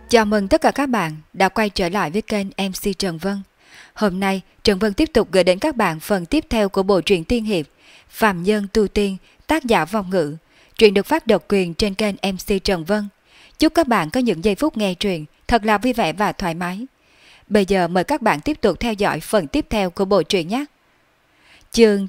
Chào mừng tất cả các bạn đã quay trở lại với kênh MC Trần Vân. Hôm nay, Trần Vân tiếp tục gửi đến các bạn phần tiếp theo của bộ truyện tiên hiệp Phàm Nhân Tu Tiên, tác giả Vong Ngữ. Truyện được phát độc quyền trên kênh MC Trần Vân. Chúc các bạn có những giây phút nghe truyện thật là vui vẻ và thoải mái. Bây giờ mời các bạn tiếp tục theo dõi phần tiếp theo của bộ truyện nhé. Chương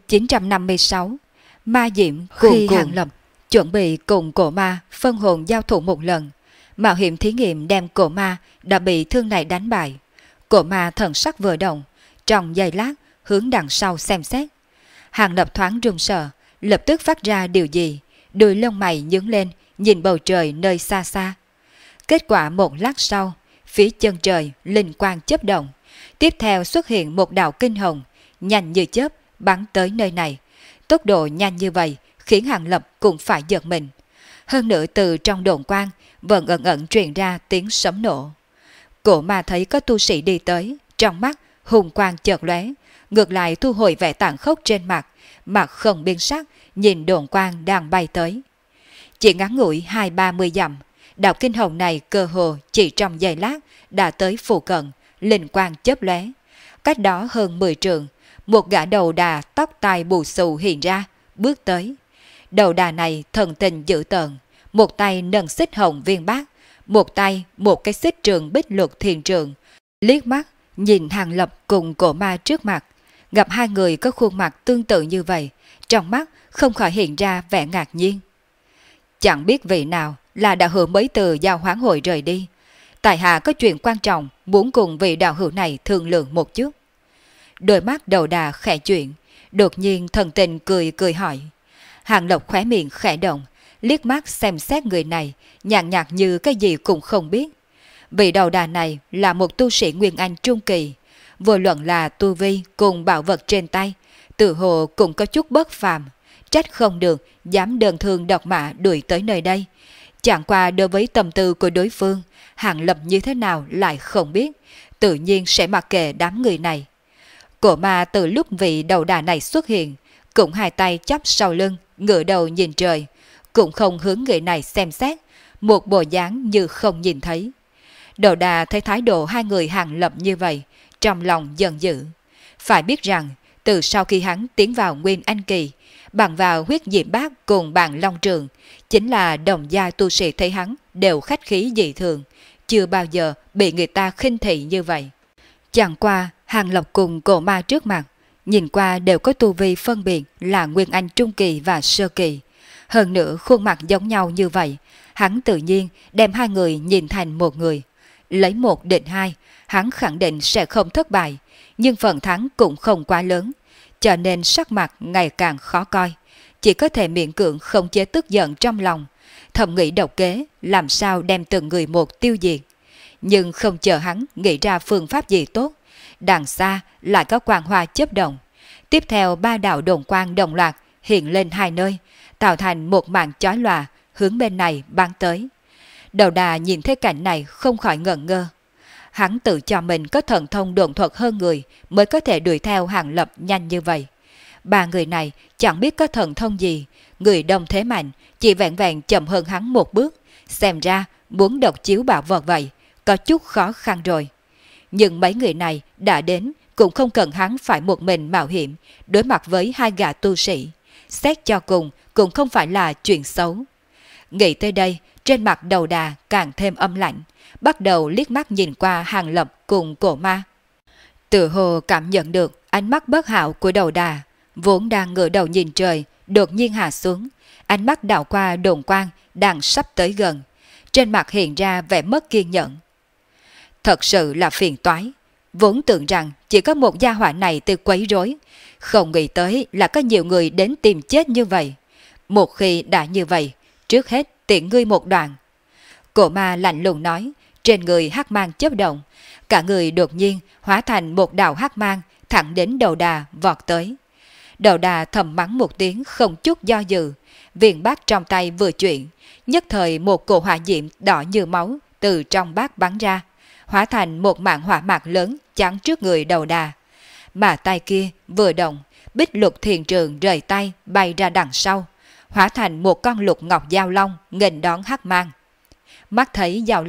956: Ma Diệm khi Hàng Lập chuẩn bị cùng cổ ma phân hồn giao thủ một lần. Mạo hiểm thí nghiệm đem cổ ma đã bị thương này đánh bại. Cổ ma thần sắc vừa động, trong giây lát hướng đằng sau xem xét. Hàng Lập thoáng run sợ, lập tức phát ra điều gì, đuôi lông mày nhướng lên, nhìn bầu trời nơi xa xa. Kết quả một lát sau, phía chân trời linh quang chớp động, tiếp theo xuất hiện một đạo kinh hồng, nhanh như chớp bắn tới nơi này. Tốc độ nhanh như vậy khiến Hàng Lập cũng phải giật mình. Hơn nữa từ trong đồn quang vẫn ẩn ẩn truyền ra tiếng sấm nổ. Cổ ma thấy có tu sĩ đi tới, trong mắt hùng quang chợt lóe, ngược lại thu hồi vẻ tàn khốc trên mặt, mặt không biến sắc, nhìn đồn quang đang bay tới. Chỉ ngắn ngủi 20-30 dặm, đạo kinh hồng này cơ hồ chỉ trong giây lát đã tới phụ cận, linh quang chớp lóe. Cách đó hơn 10 trượng, một gã đầu đà tóc tai bù xù hiện ra, bước tới. Đầu đà này thần tình dữ tợn, một tay nâng xích hồng viên bát, một tay một cái xích trường bích luật thiền trường. Liếc mắt nhìn Hàng Lập cùng cổ ma trước mặt, gặp hai người có khuôn mặt tương tự như vậy, trong mắt không khỏi hiện ra vẻ ngạc nhiên. Chẳng biết vị nào là đạo hữu mới từ giao hoán hội rời đi. Tại hạ có chuyện quan trọng muốn cùng vị đạo hữu này thương lượng một chút. Đôi mắt đầu đà khẽ chuyển, đột nhiên thần tình cười cười hỏi. Hàng Lập khóe miệng khẽ động, liếc mắt xem xét người này, nhàn nhạt như cái gì cũng không biết. Vị đầu đà này là một tu sĩ Nguyên Anh trung kỳ, vô luận là tu vi cùng bảo vật trên tay, tự hồ cũng có chút bất phàm, trách không được dám đơn thương độc mã đuổi tới nơi đây. Chẳng qua đối với tâm tư của đối phương, Hàng Lập như thế nào lại không biết, tự nhiên sẽ mặc kệ đám người này. Cổ ma từ lúc vị đầu đà này xuất hiện, cũng hai tay chắp sau lưng, ngửa đầu nhìn trời, cũng không hướng người này xem xét, một bộ dáng như không nhìn thấy. Đầu đà thấy thái độ hai người Hàng Lập như vậy, trong lòng giận dữ. Phải biết rằng, từ sau khi hắn tiến vào Nguyên Anh kỳ, bằng vào huyết diệm bát cùng bạn Long Trường, chính là đồng gia tu sĩ thấy hắn đều khách khí dị thường, chưa bao giờ bị người ta khinh thị như vậy. Chẳng qua, Hàng Lập cùng cổ ma trước mặt, nhìn qua đều có tu vi phân biệt là Nguyên Anh trung kỳ và sơ kỳ. Hơn nữa khuôn mặt giống nhau như vậy, hắn tự nhiên đem hai người nhìn thành một người. Lấy một địch hai, hắn khẳng định sẽ không thất bại, nhưng phần thắng cũng không quá lớn, cho nên sắc mặt ngày càng khó coi. Chỉ có thể miễn cưỡng không chế tức giận trong lòng, thầm nghĩ độc kế làm sao đem từng người một tiêu diệt. Nhưng không chờ hắn nghĩ ra phương pháp gì tốt, đằng xa lại có quang hoa chớp động. Tiếp theo ba đạo đồn quang đồng loạt hiện lên hai nơi, tạo thành một màn chói lòa hướng bên này bắn tới. Đầu đà nhìn thấy cảnh này không khỏi ngẩn ngơ. Hắn tự cho mình có thần thông độn thuật hơn người mới có thể đuổi theo Hàng Lập nhanh như vậy. Ba người này chẳng biết có thần thông gì, người đông thế mạnh, chỉ vẹn vẹn chậm hơn hắn một bước, xem ra muốn độc chiếu bảo vật vậy, có chút khó khăn rồi. Nhưng mấy người này đã đến cũng không cần hắn phải một mình mạo hiểm đối mặt với hai gã tu sĩ. Xét cho cùng cũng không phải là chuyện xấu. Nghĩ tới đây, trên mặt đầu đà càng thêm âm lạnh, bắt đầu liếc mắt nhìn qua Hàng Lập cùng cổ ma. Tự hồ cảm nhận được ánh mắt bất hảo của đầu đà, vốn đang ngửa đầu nhìn trời, đột nhiên hạ xuống, ánh mắt đảo qua đồn quang đang sắp tới gần, trên mặt hiện ra vẻ mất kiên nhẫn. Thật sự là phiền toái, vốn tưởng rằng chỉ có một gia hỏa này từ quấy rối, không nghĩ tới là có nhiều người đến tìm chết như vậy. Một khi đã như vậy, trước hết tiện ngươi một đoạn. Cổ ma lạnh lùng nói, trên người hắc mang chớp động, cả người đột nhiên hóa thành một đạo hắc mang thẳng đến đầu đà vọt tới. Đầu đà thầm mắng một tiếng không chút do dự, viên bát trong tay vừa chuyển, nhất thời một cổ hỏa diệm đỏ như máu từ trong bát bắn ra, hóa thành một mảng hỏa mạc lớn chắn trước người đầu đà. Mà tay kia vừa động, bích lục thiền trường rời tay bay ra đằng sau, hóa thành một con lục ngọc giao long nghênh đón hắc mang. Mắt thấy giao long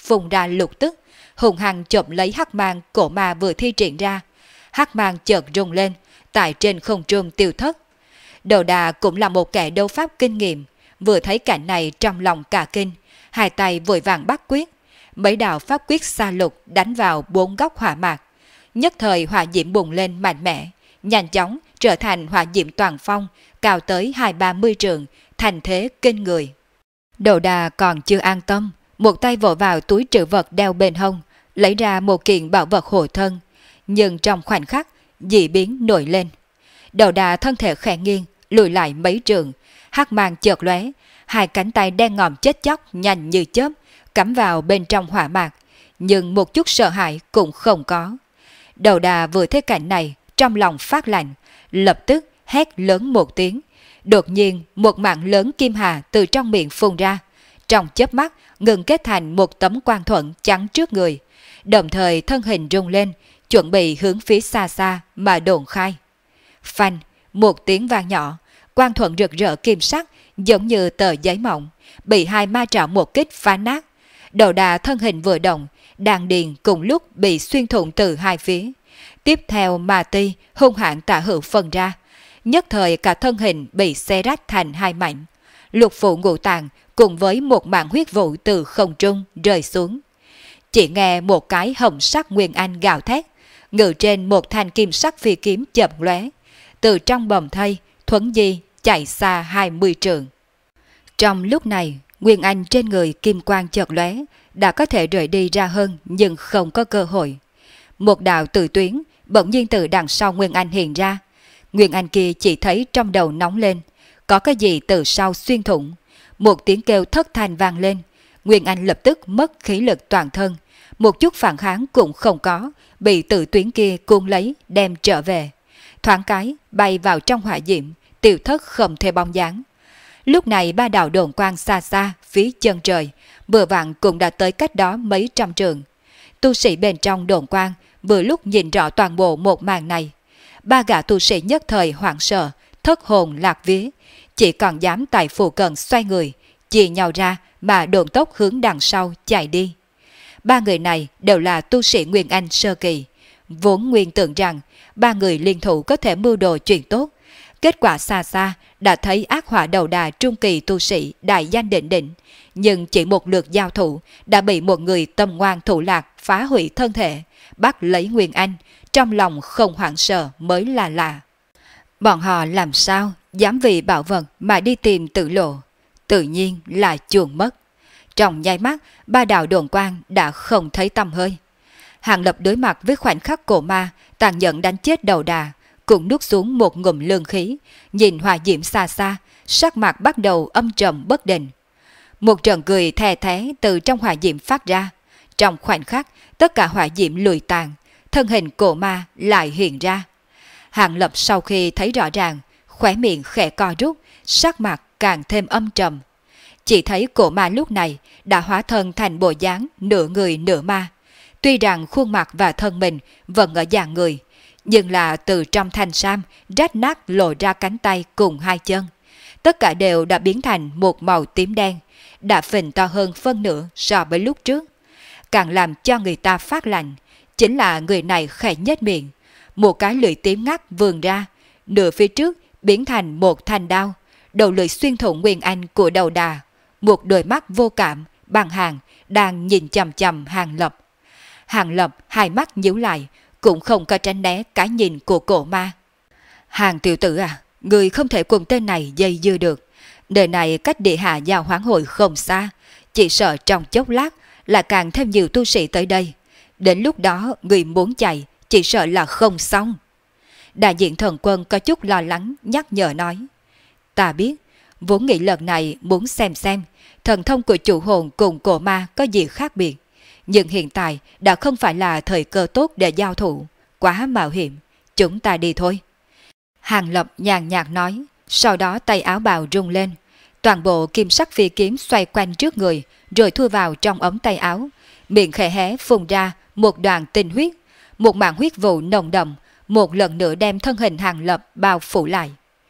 phun ra lục tức, hùng hăng chộp lấy hắc mang cổ ma vừa thi triển ra. Hắc mang chợt rung lên, tại trên không trung tiêu thất. Đầu đà cũng là một kẻ đấu pháp kinh nghiệm, vừa thấy cảnh này trong lòng cả kinh, hai tay vội vàng bắt quyết. Mấy đạo pháp quyết xa lục đánh vào 4 góc hỏa mạc. Nhất thời hỏa diễm bùng lên mạnh mẽ, nhanh chóng trở thành hỏa diễm toàn phong, cao tới 20-30 trượng, thành thế kinh người. Đầu đà còn chưa an tâm, một tay vỗ vào túi trữ vật đeo bên hông, lấy ra một kiện bảo vật hộ thân. Nhưng trong khoảnh khắc, dị biến nổi lên. Đầu đà thân thể khẽ nghiêng, lùi lại mấy trượng, hắc mang chợt lóe, hai cánh tay đen ngòm chết chóc nhanh như chớp, cắm vào bên trong hỏa mạc, nhưng một chút sợ hãi cũng không có. Đầu đà vừa thấy cảnh này, trong lòng phát lạnh, lập tức hét lớn một tiếng. Đột nhiên một mạng lớn kim hà từ trong miệng phun ra, trong chớp mắt ngừng kết thành một tấm quang thuẫn chắn trước người, đồng thời thân hình rung lên, chuẩn bị hướng phía xa xa mà đồn khai. Phanh, một tiếng vang nhỏ, quang thuẫn rực rỡ kim sắc giống như tờ giấy mỏng, bị hai ma trảo một kích phá nát. Đầu đà thân hình vừa động, đàn điền cùng lúc bị xuyên thủng từ hai phía. Tiếp theo ma ti hung hãn tả hữu phân ra, nhất thời cả thân hình bị xé rách thành hai mảnh. Lục phủ ngũ tạng cùng với một mảng huyết vụ từ không trung rơi xuống. Chỉ nghe một cái hồng sắc nguyên anh gào thét, ngự trên một thanh kim sắc phi kiếm chợt lóe, từ trong bầm thây thuấn di chạy xa 20 trượng. Trong lúc này, nguyên anh trên người kim quang chợt lóe, đã có thể rời đi ra hơn nhưng không có cơ hội. Một đạo tử tuyến bỗng nhiên từ đằng sau nguyên anh hiện ra. Nguyên anh kia chỉ thấy trong đầu nóng lên, có cái gì từ sau xuyên thủng. Một tiếng kêu thất thanh vang lên, Nguyên Anh lập tức mất khí lực toàn thân, một chút phản kháng cũng không có, bị tử tuyến kia cuốn lấy đem trở về. Thoáng cái bay vào trong hỏa diễm, tiêu thất không thể bóng dáng. Lúc này ba đạo đồn quang xa xa phía chân trời, vừa vặn cũng đã tới cách đó mấy trăm trượng. Tu sĩ bên trong đồn quang vừa lúc nhìn rõ toàn bộ một màn này. Ba gã tu sĩ nhất thời hoảng sợ, thất hồn lạc vía, chỉ còn dám tại phù cận xoay người, chia nhau ra mà độn tốc hướng đằng sau chạy đi. Ba người này đều là tu sĩ Nguyên Anh sơ kỳ, vốn nguyên tưởng rằng ba người liên thủ có thể mưu đồ chuyện tốt. Kết quả xa xa đã thấy ác hỏa đầu đà trung kỳ tu sĩ đại danh đỉnh đỉnh, nhưng chỉ một lượt giao thủ đã bị một người tâm ngoan thủ lạc phá hủy thân thể, bắt lấy Nguyên Anh, trong lòng không hoảng sợ mới là lạ. Bọn họ làm sao dám vì bảo vật mà đi tìm tử lộ, tự nhiên là chuồn mất. Trong nháy mắt, ba đạo đồn quang đã không thấy tăm hơi. Hàng Lập đối mặt với khoảnh khắc cổ ma tàn nhẫn đánh chết đầu đà, cũng nuốt xuống một ngụm lương khí, nhìn hỏa diễm xa xa, sắc mặt bắt đầu âm trầm bất định. Một trận cười thè thé từ trong hỏa diễm phát ra. Trong khoảnh khắc, tất cả hỏa diễm lùi tàn, thân hình cổ ma lại hiện ra. Hàng Lập sau khi thấy rõ ràng, khóe miệng khẽ co rút, sắc mặt càng thêm âm trầm. Chỉ thấy cổ ma lúc này đã hóa thân thành bộ dáng nửa người nửa ma. Tuy rằng khuôn mặt và thân mình vẫn ở dạng người, nhưng là từ trong thanh sam rách nát lộ ra cánh tay cùng hai chân. Tất cả đều đã biến thành một màu tím đen, đã phình to hơn phân nửa so với lúc trước. Càng làm cho người ta phát lạnh, chính là người này khẽ nhếch miệng, một cái lưỡi tím ngắt vươn ra, nửa phía trước biến thành một thanh đao, đầu lưỡi xuyên thủng Nguyên Anh của đầu đà, một đôi mắt vô cảm, bằng hàng, đang nhìn chằm chằm Hàng Lập. Hàng Lập hai mắt nhíu lại, cũng không có tránh né cái nhìn của cổ ma. Hàng tiểu tử à, người không thể cùng tên này dây dưa được. Đời này cách địa hạ giao hoán hội không xa, chỉ sợ trong chốc lát là càng thêm nhiều tu sĩ tới đây. Đến lúc đó người muốn chạy, chỉ sợ là không xong. Đại diện thần quân có chút lo lắng nhắc nhở nói. Ta biết, vốn nghĩ lần này muốn xem thần thông của chủ hồn cùng cổ ma có gì khác biệt. Nhưng hiện tại đã không phải là thời cơ tốt để giao thủ, quá mạo hiểm, chúng ta đi thôi. Hàng Lập nhàn nhạt nói, sau đó tay áo bào rung lên. Toàn bộ kim sắc phi kiếm xoay quanh trước người, rồi thu vào trong ống tay áo. Miệng khẽ hé phun ra một đoàn tinh huyết, một mảng huyết vụ nồng đậm, một lần nữa đem thân hình Hàng Lập bao phủ lại.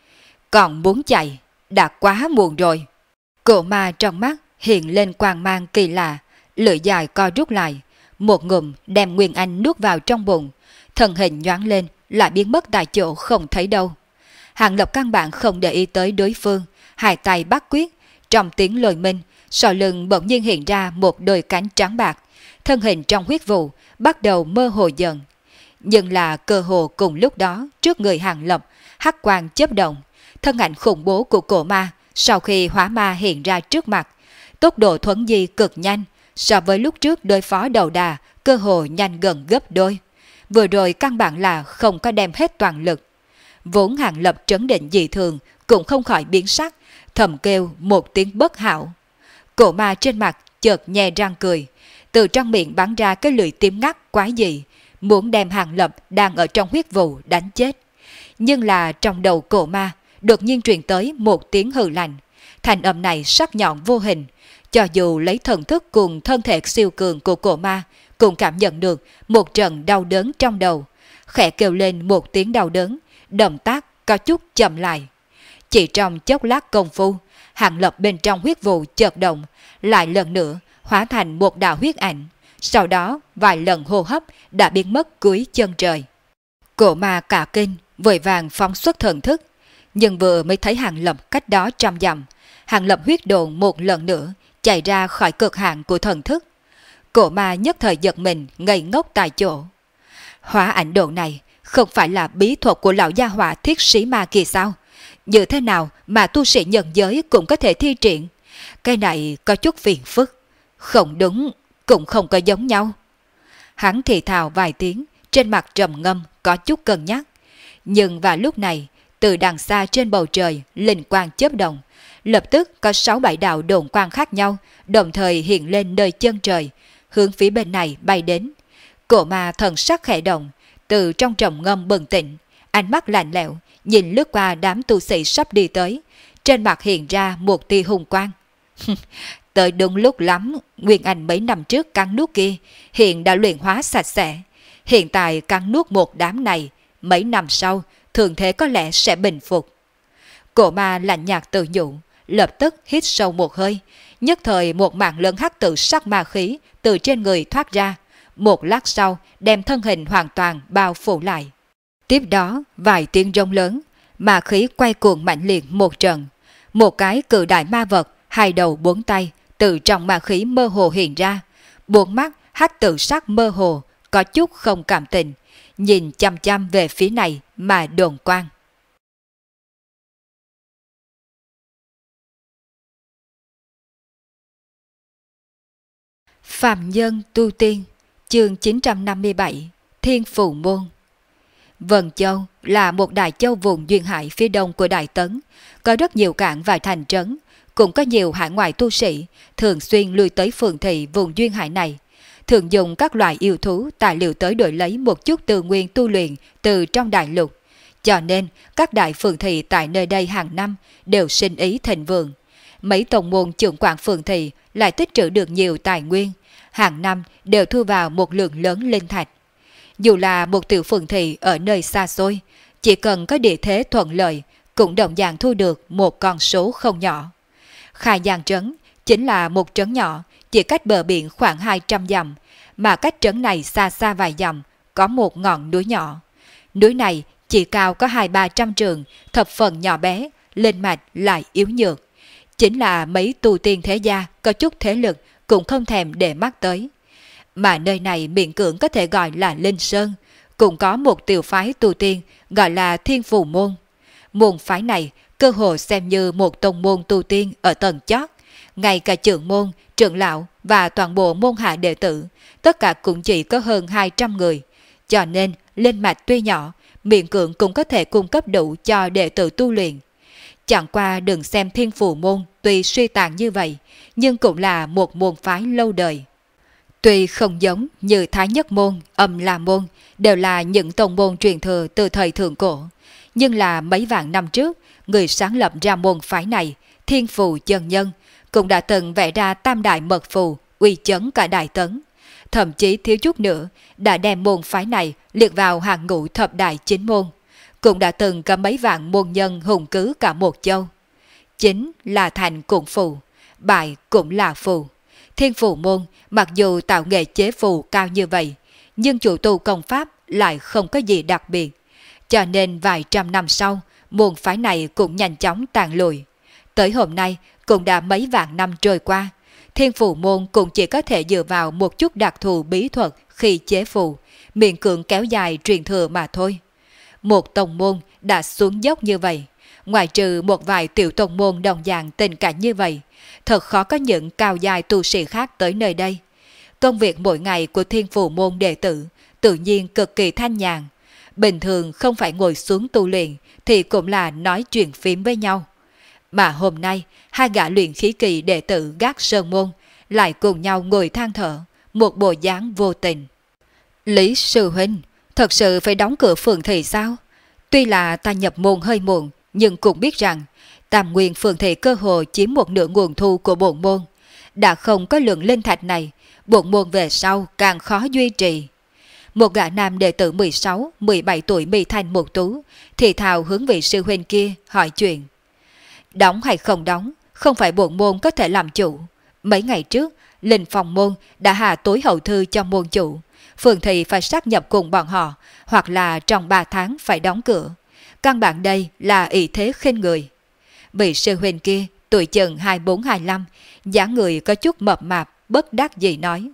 Còn muốn chạy, đã quá muộn rồi. Cổ ma trong mắt hiện lên quang mang kỳ lạ, lưỡi dài co rút lại, một ngụm đem Nguyên Anh nuốt vào trong bụng, thân hình nhoáng lên lại biến mất tại chỗ không thấy đâu. Hàng Lập căn bản không để ý tới đối phương, hai tay bắt quyết, trong tiếng lôi minh, sau lưng bỗng nhiên hiện ra một đôi cánh trắng bạc, thân hình trong huyết vụ bắt đầu mơ hồ dần. Nhưng là cơ hồ cùng lúc đó, trước người Hàng Lập, hắc quang chớp động, thân ảnh khủng bố của cổ ma sau khi hóa ma hiện ra trước mặt, tốc độ thuấn di cực nhanh, so với lúc trước đối phó đầu đà, cơ hồ nhanh gần gấp đôi. Vừa rồi căn bản là không có đem hết toàn lực. Vốn Hàng Lập trấn định dị thường cũng không khỏi biến sắc, thầm kêu một tiếng bất hảo. Cổ ma trên mặt chợt nhe răng cười, từ trong miệng bắn ra cái lưỡi tím ngắt quái dị, muốn đem Hàng Lập đang ở trong huyết vụ đánh chết. Nhưng là trong đầu cổ ma đột nhiên truyền tới một tiếng hừ lạnh. Thanh âm này sắc nhọn vô hình, cho dù lấy thần thức cùng thân thể siêu cường của cổ ma cũng cảm nhận được một trận đau đớn trong đầu, khẽ kêu lên một tiếng đau đớn, động tác có chút chậm lại. Chỉ trong chốc lát công phu, Hàng Lập bên trong huyết vụ chợt động, lại lần nữa hóa thành một đạo huyết ảnh, sau đó vài lần hô hấp đã biến mất cuối chân trời. Cổ ma cả kinh, vội vàng phóng xuất thần thức, nhưng vừa mới thấy Hàng Lập cách đó trăm dặm, Hàng Lập huyết độn một lần nữa chạy ra khỏi cực hạn của thần thức. Cổ ma nhất thời giật mình, ngây ngốc tại chỗ. Hóa ảnh độ này không phải là bí thuật của lão gia hỏa thiết sĩ ma kia sao? Như thế nào mà tu sĩ nhân giới cũng có thể thi triển? Cái này có chút phiền phức. Không đúng, cũng không có giống nhau. Hắn thì thào vài tiếng, trên mặt trầm ngâm, có chút cân nhắc. Nhưng vào lúc này, từ đằng xa trên bầu trời, linh quang chớp động. Lập tức có 6-7 đạo đồn quang khác nhau, đồng thời hiện lên nơi chân trời, hướng phía bên này bay đến. Cổ ma thần sắc khẽ động, từ trong trầm ngâm bừng tỉnh, ánh mắt lạnh lẽo, nhìn lướt qua đám tu sĩ sắp đi tới, trên mặt hiện ra một tia hung quang. Tới đúng lúc lắm, Nguyên Anh mấy năm trước cắn nuốt kia, hiện đã luyện hóa sạch sẽ. Hiện tại cắn nuốt một đám này, mấy năm sau, thường thế có lẽ sẽ bình phục. Cổ ma lạnh nhạt tự nhủ, lập tức hít sâu một hơi, nhất thời một mảng lớn hắc tự sắc ma khí từ trên người thoát ra, một lát sau đem thân hình hoàn toàn bao phủ lại. Tiếp đó vài tiếng rống lớn, ma khí quay cuồng mạnh liệt một trận, một cái cự đại ma vật, hai đầu bốn tay từ trong ma khí mơ hồ hiện ra, bốn mắt hắc tự sắc mơ hồ, có chút không cảm tình, nhìn chăm chăm về phía này mà đồn quang. Phạm Nhân Tu Tiên, chương 957, Thiên Phù Môn. Vân Châu là một đại châu vùng duyên hải phía đông của Đại Tấn, có rất nhiều cảng và thành trấn, cũng có nhiều hải ngoại tu sĩ thường xuyên lui tới phường thị vùng duyên hải này, thường dùng các loại yêu thú tài liệu tới đổi lấy một chút tư nguyên tu luyện từ trong đại lục. Cho nên các đại phường thị tại nơi đây hàng năm đều sinh ý thịnh vượng. Mấy tông môn trưởng quản phường thị lại tích trữ được nhiều tài nguyên, hàng năm đều thu vào một lượng lớn linh thạch. Dù là một tiểu phường thị ở nơi xa xôi, chỉ cần có địa thế thuận lợi, cũng đồng dạng thu được một con số không nhỏ. Khai Giang Trấn chính là một trấn nhỏ, chỉ cách bờ biển khoảng 200 dặm, mà cách trấn này xa xa vài dặm, có một ngọn núi nhỏ. Núi này chỉ cao có 200-300 trượng, thập phần nhỏ bé, linh mạch lại yếu nhược. Chính là mấy tu tiên thế gia có chút thế lực cũng không thèm để mắt tới. Mà nơi này miễn cưỡng có thể gọi là Linh Sơn, cũng có một tiểu phái tu tiên gọi là Thiên Phù Môn. Môn phái này cơ hồ xem như một tông môn tu tiên ở tầng chót, ngay cả trưởng môn, trưởng lão và toàn bộ môn hạ đệ tử, tất cả cũng chỉ có hơn 200 người. Cho nên linh mạch tuy nhỏ, miễn cưỡng cũng có thể cung cấp đủ cho đệ tử tu luyện. Chẳng qua đừng xem Thiên Phù Môn tuy suy tàn như vậy, nhưng cũng là một môn phái lâu đời. Tuy không giống như Thái Nhất Môn, Âm La Môn, đều là những tông môn truyền thừa từ thời thượng cổ, nhưng là mấy vạn năm trước, người sáng lập ra môn phái này, Thiên Phù Chân Nhân, cũng đã từng vẽ ra tam đại mật phù, uy chấn cả Đại Tấn. Thậm chí thiếu chút nữa, đã đem môn phái này liệt vào hàng ngũ thập đại chính môn, cũng đã từng có mấy vạn môn nhân hùng cứ cả một châu. Chính là thành cũng phù, bại cũng là phù. Thiên Phù Môn mặc dù tạo nghệ chế phù cao như vậy, nhưng chủ tu công pháp lại không có gì đặc biệt. Cho nên vài trăm năm sau, môn phái này cũng nhanh chóng tàn lụi. Tới hôm nay cũng đã mấy vạn năm trôi qua, Thiên Phù Môn cũng chỉ có thể dựa vào một chút đặc thù bí thuật khi chế phù, miễn cưỡng kéo dài truyền thừa mà thôi. Một tông môn đã xuống dốc như vậy, ngoài trừ một vài tiểu tông môn đồng dạng tình cảnh như vậy, thật khó có những cao dài tu sĩ khác tới nơi đây. Công việc mỗi ngày của Thiên Phù Môn đệ tử tự nhiên cực kỳ thanh nhàn. Bình thường không phải ngồi xuống tu luyện thì cũng là nói chuyện phím với nhau. Mà hôm nay, hai gã luyện khí kỳ đệ tử Gác Sơn Môn lại cùng nhau ngồi than thở, một bộ dáng vô tình. Lý sư huynh, thật sự phải đóng cửa phường thị sao? Tuy là ta nhập môn hơi muộn, nhưng cũng biết rằng Tam Nguyên phường thị cơ hồ chiếm một nửa nguồn thu của bổn môn. Đã không có lượng linh thạch này, bổn môn về sau càng khó duy trì. Một gã nam đệ tử 16, 17 tuổi mi thanh mục tú, thì thào hướng vị sư huynh kia hỏi chuyện. Đóng hay không đóng, không phải bổn môn có thể làm chủ. Mấy ngày trước, Linh Phong môn đã hạ tối hậu thư cho môn chủ. Phường thị phải sát nhập cùng bọn họ, hoặc là trong 3 tháng phải đóng cửa. Căn bản đây là ý thế khinh người. Vị sư huynh kia tuổi chừng 24-25, dáng người có chút mập mạp, bất đắc dĩ nói.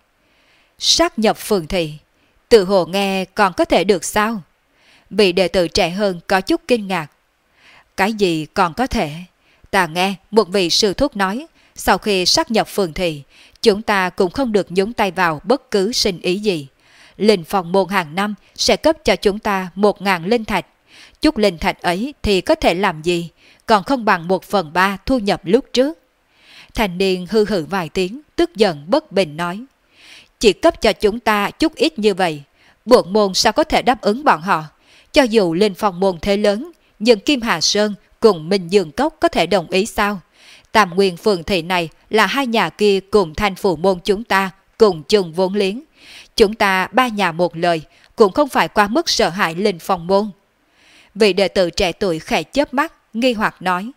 Sát nhập phường thị, tự hồ nghe còn có thể được sao? Vị đệ tử trẻ hơn có chút kinh ngạc. Cái gì còn có thể? Ta nghe một vị sư thúc nói, sau khi sát nhập phường thị, chúng ta cũng không được nhúng tay vào bất cứ sinh ý gì. Linh Phong môn hàng năm sẽ cấp cho chúng ta 1.000 linh thạch. Chút linh thạch ấy thì có thể làm gì, còn không bằng 1/3 thu nhập lúc trước. Thanh niên hư hử vài tiếng, tức giận bất bình nói. Chỉ cấp cho chúng ta chút ít như vậy, bổn môn sao có thể đáp ứng bọn họ? Cho dù Linh Phong môn thế lớn, nhưng Kim Hà Sơn cùng Minh Dương Cốc có thể đồng ý sao? Tam Nguyên phường thị này là hai nhà kia cùng Thanh Phù môn chúng ta cùng chung vốn liếng. Chúng ta ba nhà một lời, cũng không phải quá mức sợ hãi Linh Phong môn. Vị đệ tử trẻ tuổi khẽ chớp mắt, nghi hoặc nói.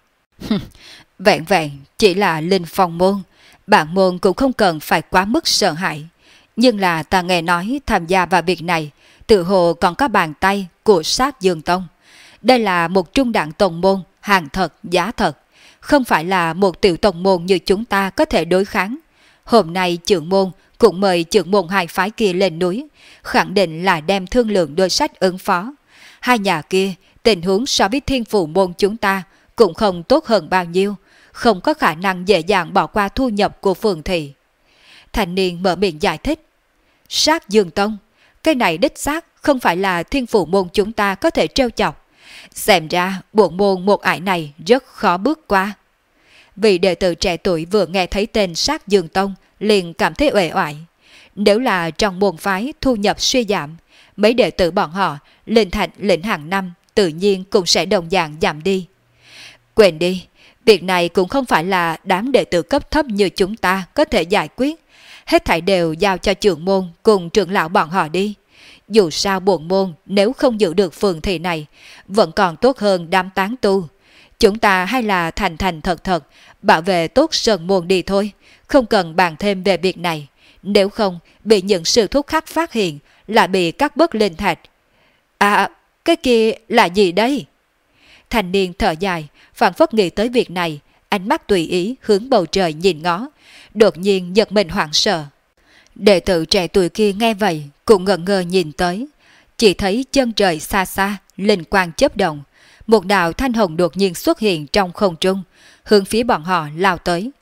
Vẹn vẹn chỉ là Linh Phong môn, bản môn cũng không cần phải quá mức sợ hãi. Nhưng là ta nghe nói tham gia vào việc này, tự hồ còn có bàn tay của Sát Dương Tông. Đây là một trung đẳng tông môn, hàng thật, giá thật. Không phải là một tiểu tông môn như chúng ta có thể đối kháng. Hôm nay trưởng môn cũng mời trưởng môn hai phái kia lên núi, khẳng định là đem thương lượng đối sách ứng phó. Hai nhà kia, tình huống so với Thiên Phù môn chúng ta cũng không tốt hơn bao nhiêu, không có khả năng dễ dàng bỏ qua thu nhập của phường thị. Thanh niên mở miệng giải thích. Sát Dương Tông, cái này đích xác không phải là Thiên Phù môn chúng ta có thể trêu chọc. Xem ra bộ môn một ải này rất khó bước qua. Vị đệ tử trẻ tuổi vừa nghe thấy tên Sát Dương Tông liền cảm thấy uể oải. Nếu là trong môn phái thu nhập suy giảm, mấy đệ tử bọn họ linh thạch lĩnh hàng năm tự nhiên cũng sẽ đồng dạng giảm đi. Quên đi, việc này cũng không phải là đám đệ tử cấp thấp như chúng ta có thể giải quyết. Hết thảy đều giao cho trưởng môn cùng trưởng lão bọn họ đi. Dù sao bổn môn nếu không giữ được phường thị này, vẫn còn tốt hơn đám tán tu. Chúng ta hay là thành thành thật thật, bảo vệ tốt sơn môn đi thôi, không cần bàn thêm về việc này. Nếu không, bị những sư thúc khác phát hiện, lại bị cắt bớt linh thạch. À, cái kia là gì đây? Thanh niên thở dài, phảng phất nghĩ tới việc này, ánh mắt tùy ý hướng bầu trời nhìn ngó, đột nhiên giật mình hoảng sợ. Đệ tử trẻ tuổi kia nghe vậy, cũng ngẩn ngơ nhìn tới, chỉ thấy chân trời xa xa, linh quang chớp động, một đạo thanh hồng đột nhiên xuất hiện trong không trung, hướng phía bọn họ lao tới.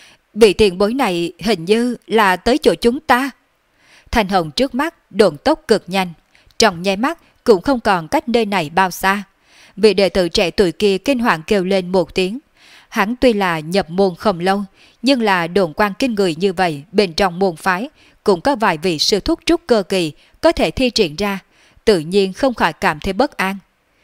Vị tiền bối này hình như là tới chỗ chúng ta. Thanh hồng trước mắt độn tốc cực nhanh, trong nháy mắt cũng không còn cách nơi này bao xa. Vị đệ tử trẻ tuổi kia kinh hoàng kêu lên một tiếng. Hắn tuy là nhập môn không lâu, nhưng là đồn quan kinh người như vậy bên trong môn phái, cũng có vài vị sư thúc trúc cơ kỳ có thể thi triển ra, tự nhiên không khỏi cảm thấy bất an.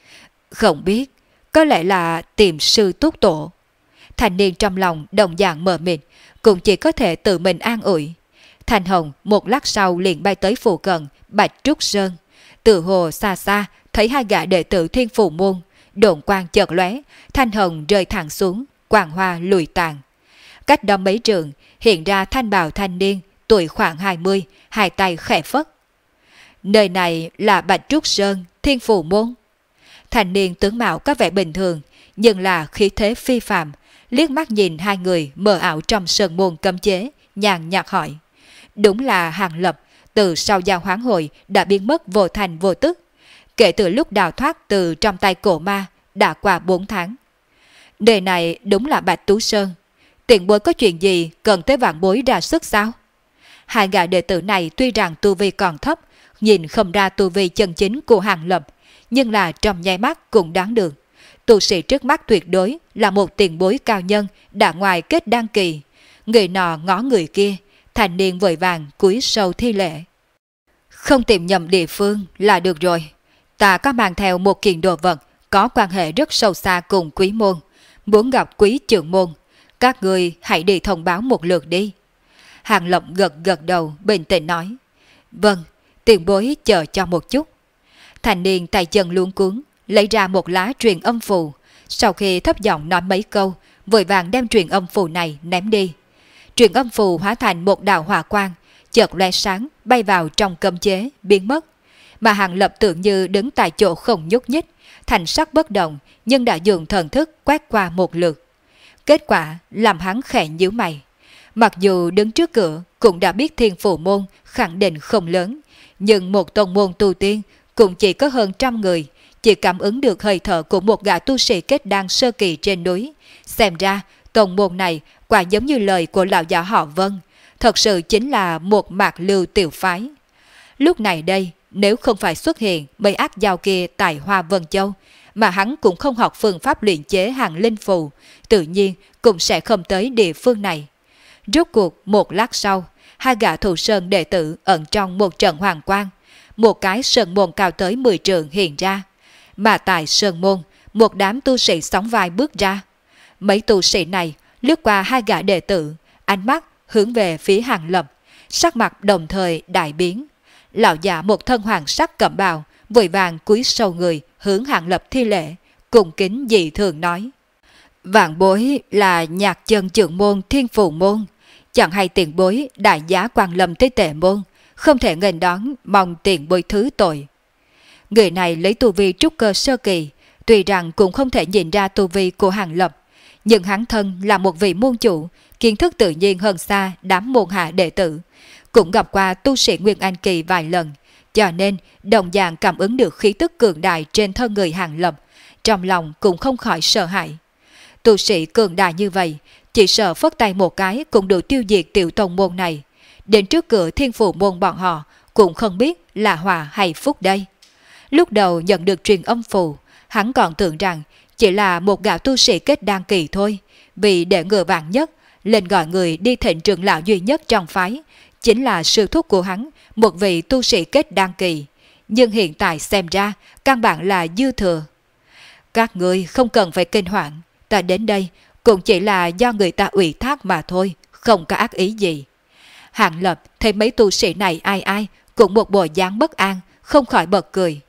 Không biết, có lẽ là tìm sư túc tổ. Thanh niên trong lòng đồng dạng mờ mịt, cũng chỉ có thể tự mình an ủi. Thanh hồng một lát sau liền bay tới phụ cận Bạch Trúc Sơn. Từ hồ xa xa thấy hai gã đệ tử Thiên Phù môn, độn quang chợt lóe, thanh hồng rơi thẳng xuống, quang hoa lùi tàn. cách đó mấy trượng hiện ra thanh bào thanh niên tuổi khoảng 20, hai tay khẽ phất. Nơi này là Bạch Trúc Sơn, Thiên Phù Môn. Thanh niên tướng mạo có vẻ bình thường, nhưng là khí thế phi phàm, liếc mắt nhìn hai người mờ ảo trong sơn môn cấm chế, nhàn nhạt hỏi. Đúng là Hàng Lập, từ sau giao hoán hội đã biến mất vô thành vô tức. Kể từ lúc đào thoát từ trong tay cổ ma, đã qua 4 tháng. Đời này đúng là Bạch Tú Sơn. Tiền bối có chuyện gì cần tới vạn bối ra sức sao? Hai gã đệ tử này tuy rằng tu vi còn thấp, nhìn không ra tu vi chân chính của Hàng Lập, nhưng là trong nháy mắt cũng đoán được. Tu sĩ trước mắt tuyệt đối là một tiền bối cao nhân đã ngoài kết đăng kỳ. Người nọ ngó người kia, thanh niên vội vàng cúi sâu thi lễ. Không tìm nhầm địa phương là được rồi. Ta có mang theo một kiện đồ vật có quan hệ rất sâu xa cùng quý môn, muốn gặp quý trưởng môn. Các người hãy đi thông báo một lượt đi. Hàng Lập gật gật đầu bình tĩnh nói. Vâng, tiền bối chờ cho một chút. Thanh niên tay chân luống cuống lấy ra một lá truyền âm phù. Sau khi thấp giọng nói mấy câu, vội vàng đem truyền âm phù này ném đi. Truyền âm phù hóa thành một đạo hỏa quang, chợt lóe sáng bay vào trong cấm chế, biến mất. Mà Hàng Lập tưởng như đứng tại chỗ không nhúc nhích, thành sắc bất động, nhưng đã dùng thần thức quét qua một lượt. Kết quả làm hắn khẽ nhíu mày. Mặc dù đứng trước cửa cũng đã biết Thiên Phù Môn khẳng định không lớn, nhưng một tông môn tu tiên cũng chỉ có hơn 100 người, chỉ cảm ứng được hơi thở của một gã tu sĩ kết đan sơ kỳ trên núi. Xem ra tông môn này quả giống như lời của lão giả họ Vân, thật sự chính là một mạc lưu tiểu phái. Lúc này đây, nếu không phải xuất hiện mấy ác giao kia tại Hoa Vân Châu, mà hắn cũng không học phương pháp luyện chế hàng linh phù, tự nhiên cũng sẽ không tới địa phương này. Rốt cuộc một lát sau, hai gã thủ sơn đệ tử ẩn trong một trận hoàng quang, một cái sơn môn cao tới 10 trượng hiện ra. Mà tại sơn môn, một đám tu sĩ sóng vai bước ra. Mấy tu sĩ này lướt qua hai gã đệ tử, ánh mắt hướng về phía Hàng Lập, sắc mặt đồng thời đại biến. Lão giả một thân hoàng sắc cẩm bào, vội vàng cúi sâu người hướng Hàng Lập thi lễ, cùng kính dị thường nói. Vạn bối là nhạc chân trưởng môn Thiên Phù Môn, chẳng hay tiền bối đại giá quan lâm tới Tề Môn, không thể nghênh đón, mong tiền bối thứ tội. Người này lấy tu vi trúc cơ sơ kỳ, tuy rằng cũng không thể nhìn ra tu vi của Hàng Lập, nhưng hắn thân là một vị môn chủ, kiến thức tự nhiên hơn xa đám môn hạ đệ tử, cũng gặp qua tu sĩ Nguyên Anh kỳ vài lần, cho nên đồng dạng cảm ứng được khí tức cường đại trên thân người Hàng Lập, trong lòng cũng không khỏi sợ hãi. Tu sĩ cường đại như vậy, chỉ sợ phất tay một cái cũng đủ tiêu diệt tiểu tông môn này. Đến trước cửa Thiên Phù Môn bọn họ cũng không biết là hòa hay phúc đây. Lúc đầu nhận được truyền âm phù, hắn còn tưởng rằng chỉ là một gã tu sĩ kết đan kỳ thôi, vì để ngừa vạn nhất, lên gọi người đi thịnh trưởng lão duy nhất trong phái, chính là sư thúc của hắn, một vị tu sĩ kết đan kỳ. Nhưng hiện tại xem ra, căn bản là dư thừa. Các ngươi không cần phải kinh hoàng, ta đến đây cũng chỉ là do người ta ủy thác mà thôi, không có ác ý gì. Hàng Lập thấy mấy tu sĩ này ai ai cũng một bộ dáng bất an, không khỏi bật cười.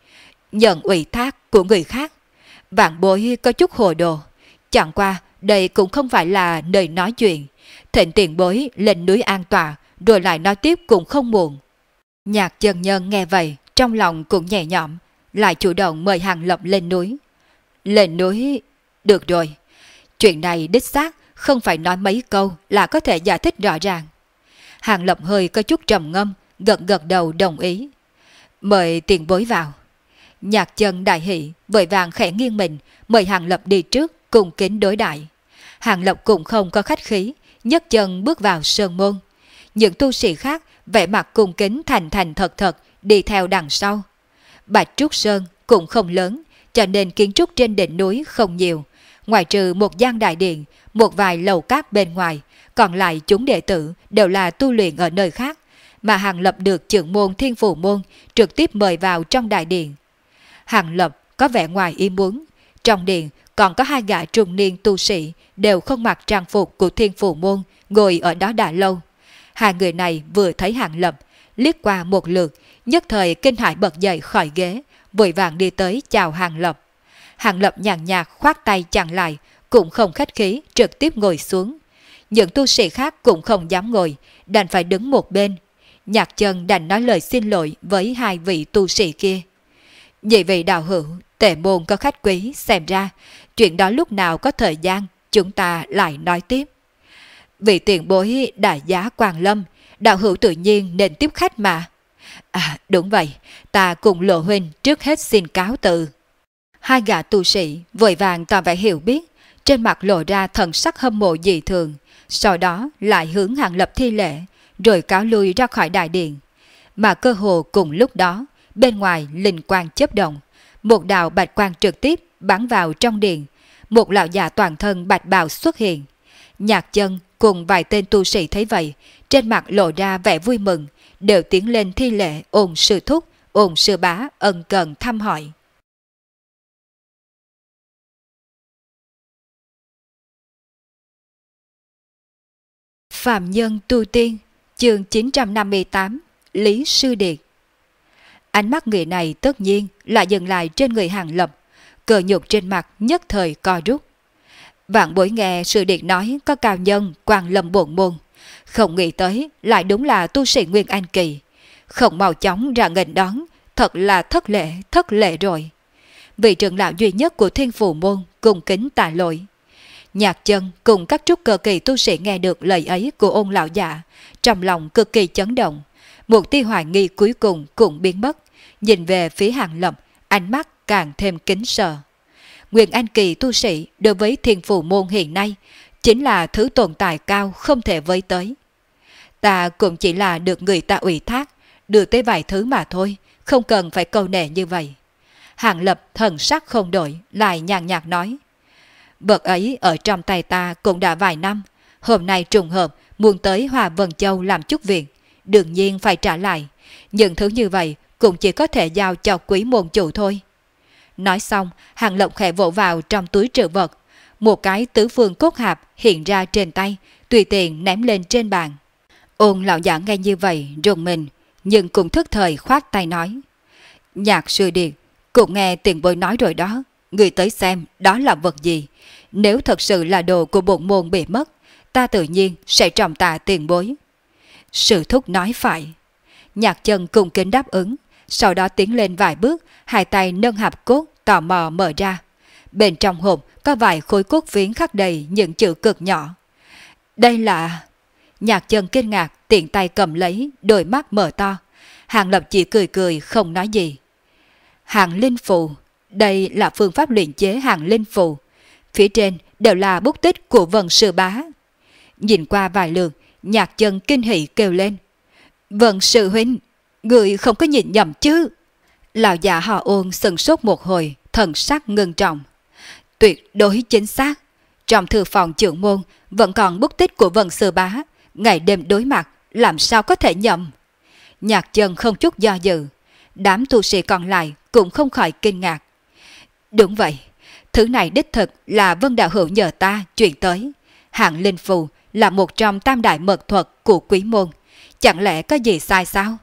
Nhận ủy thác của người khác, vạn bối có chút hồ đồ. Chẳng qua đây cũng không phải là nơi nói chuyện, thịnh tiền bối lên núi an tọa rồi lại nói tiếp cũng không muộn. Nhạc chân nhân nghe vậy trong lòng cũng nhẹ nhõm, lại chủ động mời Hàng Lập lên núi. Lên núi? Được rồi, chuyện này đích xác không phải nói mấy câu là có thể giải thích rõ ràng. Hàng Lập hơi có chút trầm ngâm, gật gật đầu đồng ý. Mời tiền bối vào. Nhạc chân đại hỷ, vội vàng khẽ nghiêng mình, mời Hàng Lập đi trước, cùng kính đối đại. Hàng Lập cũng không có khách khí, nhấc chân bước vào sơn môn. Những tu sĩ khác vẻ mặt cung kính thành thành thật thật đi theo đằng sau. Bạch Trúc Sơn cũng không lớn, cho nên kiến trúc trên đỉnh núi không nhiều. Ngoài trừ một gian đại điện, một vài lầu cát bên ngoài, còn lại chúng đệ tử đều là tu luyện ở nơi khác, mà Hàng Lập được trưởng môn Thiên Phù Môn trực tiếp mời vào trong đại điện. Hàng Lập có vẻ ngoài ý muốn, trong điện còn có hai gã trung niên tu sĩ đều không mặc trang phục của Thiên Phù Môn ngồi ở đó đã lâu. Hai người này vừa thấy Hàng Lập, liếc qua một lượt, nhất thời kinh hãi bật dậy khỏi ghế, vội vàng đi tới chào Hàng Lập. Hàng Lập nhàn nhạt khoát tay chặn lại, cũng không khách khí trực tiếp ngồi xuống. Những tu sĩ khác cũng không dám ngồi, đành phải đứng một bên. Nhạc Chân đành nói lời xin lỗi với hai vị tu sĩ kia. Nhị vị đạo hữu, Tề môn có khách quý, xem ra chuyện đó lúc nào có thời gian chúng ta lại nói tiếp. Vị tiền bối đại giá Quang Lâm, đạo hữu tự nhiên nên tiếp khách mà. À đúng vậy, ta cùng Lộ huynh trước hết xin cáo từ. Hai gã tu sĩ vội vàng tỏ vẻ hiểu biết, trên mặt lộ ra thần sắc hâm mộ dị thường, sau đó lại hướng Hàng Lập thi lễ, rồi cáo lui ra khỏi đại điện. Mà cơ hồ cùng lúc đó, bên ngoài linh quang chớp động, một đạo bạch quang trực tiếp bắn vào trong điện, một lão già toàn thân bạch bào xuất hiện. Nhạc Chân cùng vài tên tu sĩ thấy vậy, trên mặt lộ ra vẻ vui mừng, đều tiến lên thi lễ ôn sư thúc, ôn sư bá ân cần thăm hỏi. Phạm Nhân Tu Tiên, chương 958, Lý Sư Điệt. Ánh mắt người này tất nhiên là dừng lại trên người Hàng Lập, cờ nhục trên mặt nhất thời co rút. Vạn bối nghe Sư Điệt nói có cao nhân Quang Lâm bổn môn, không nghĩ tới lại đúng là tu sĩ Nguyên Anh Kỳ, không mau chóng ra nghênh đón, thật là thất lễ rồi. Vị trưởng lão duy nhất của Thiên Phù môn cung kính tạ lỗi. Nhạc Chân cùng các trúc cơ kỳ tu sĩ nghe được lời ấy của ôn lão giả, trong lòng cực kỳ chấn động, một tia hoài nghi cuối cùng cũng biến mất, nhìn về phía Hàng Lập, ánh mắt càng thêm kính sợ. Nguyên Anh kỳ tu sĩ đối với Thiên Phù môn hiện nay chính là thứ tồn tại cao không thể với tới. Ta cũng chỉ là được người ta ủy thác, đưa tới vài thứ mà thôi, không cần phải câu nệ như vậy. Hàng Lập thần sắc không đổi, lại nhàn nhạt nói. Vật ấy ở trong tay ta cũng đã vài năm, hôm nay trùng hợp muốn tới Hòa Vân Châu làm chút việc, đương nhiên phải trả lại. Những thứ như vậy cũng chỉ có thể giao cho quý môn chủ thôi. Nói xong, Hàng Lập khẽ vỗ vào trong túi trữ vật, một cái tứ phương cốt hạp hiện ra trên tay, tùy tiện ném lên trên bàn. Ôn lão giả nghe như vậy rùng mình, nhưng cũng thức thời khoát tay nói. Nhạc Sư Điệt, cũng nghe tiền bối nói rồi đó, người tới xem đó là vật gì. Nếu thật sự là đồ của bổn môn bị mất, ta tự nhiên sẽ trọng tạ tiền bối. Sư thúc nói phải. Nhạc Chân cung kính đáp ứng, sau đó tiến lên vài bước, hai tay nâng hạp cốt tò mò mở ra. Bên trong hộp có vài khối cốt phiến khắc đầy những chữ cực nhỏ. Đây là... Nhạc Chân kinh ngạc tiện tay cầm lấy, đôi mắt mở to. Hàng Lập chỉ cười cười không nói gì. Hàng linh phù, đây là phương pháp luyện chế hàng linh phù. Phía trên đều là bút tích của Vân Sư Bá. Nhìn qua vài lượt, Nhạc Chân kinh hỉ kêu lên. Vân Sư huynh, người không có nhìn nhầm chứ? Lão già họ Ôn sừng sốt một hồi, thần sắc ngưng trọng. Tuyệt đối chính xác. Trong thư phòng trưởng môn vẫn còn bút tích của Vân Sư Bá, ngày đêm đối mặt, làm sao có thể nhầm? Nhạc Chân không chút do dự, đám tu sĩ còn lại cũng không khỏi kinh ngạc. Đúng vậy, thứ này đích thực là Vân đạo hữu nhờ ta chuyển tới. Hạng linh phù là một trong tam đại mật thuật của quý môn, chẳng lẽ có gì sai sao?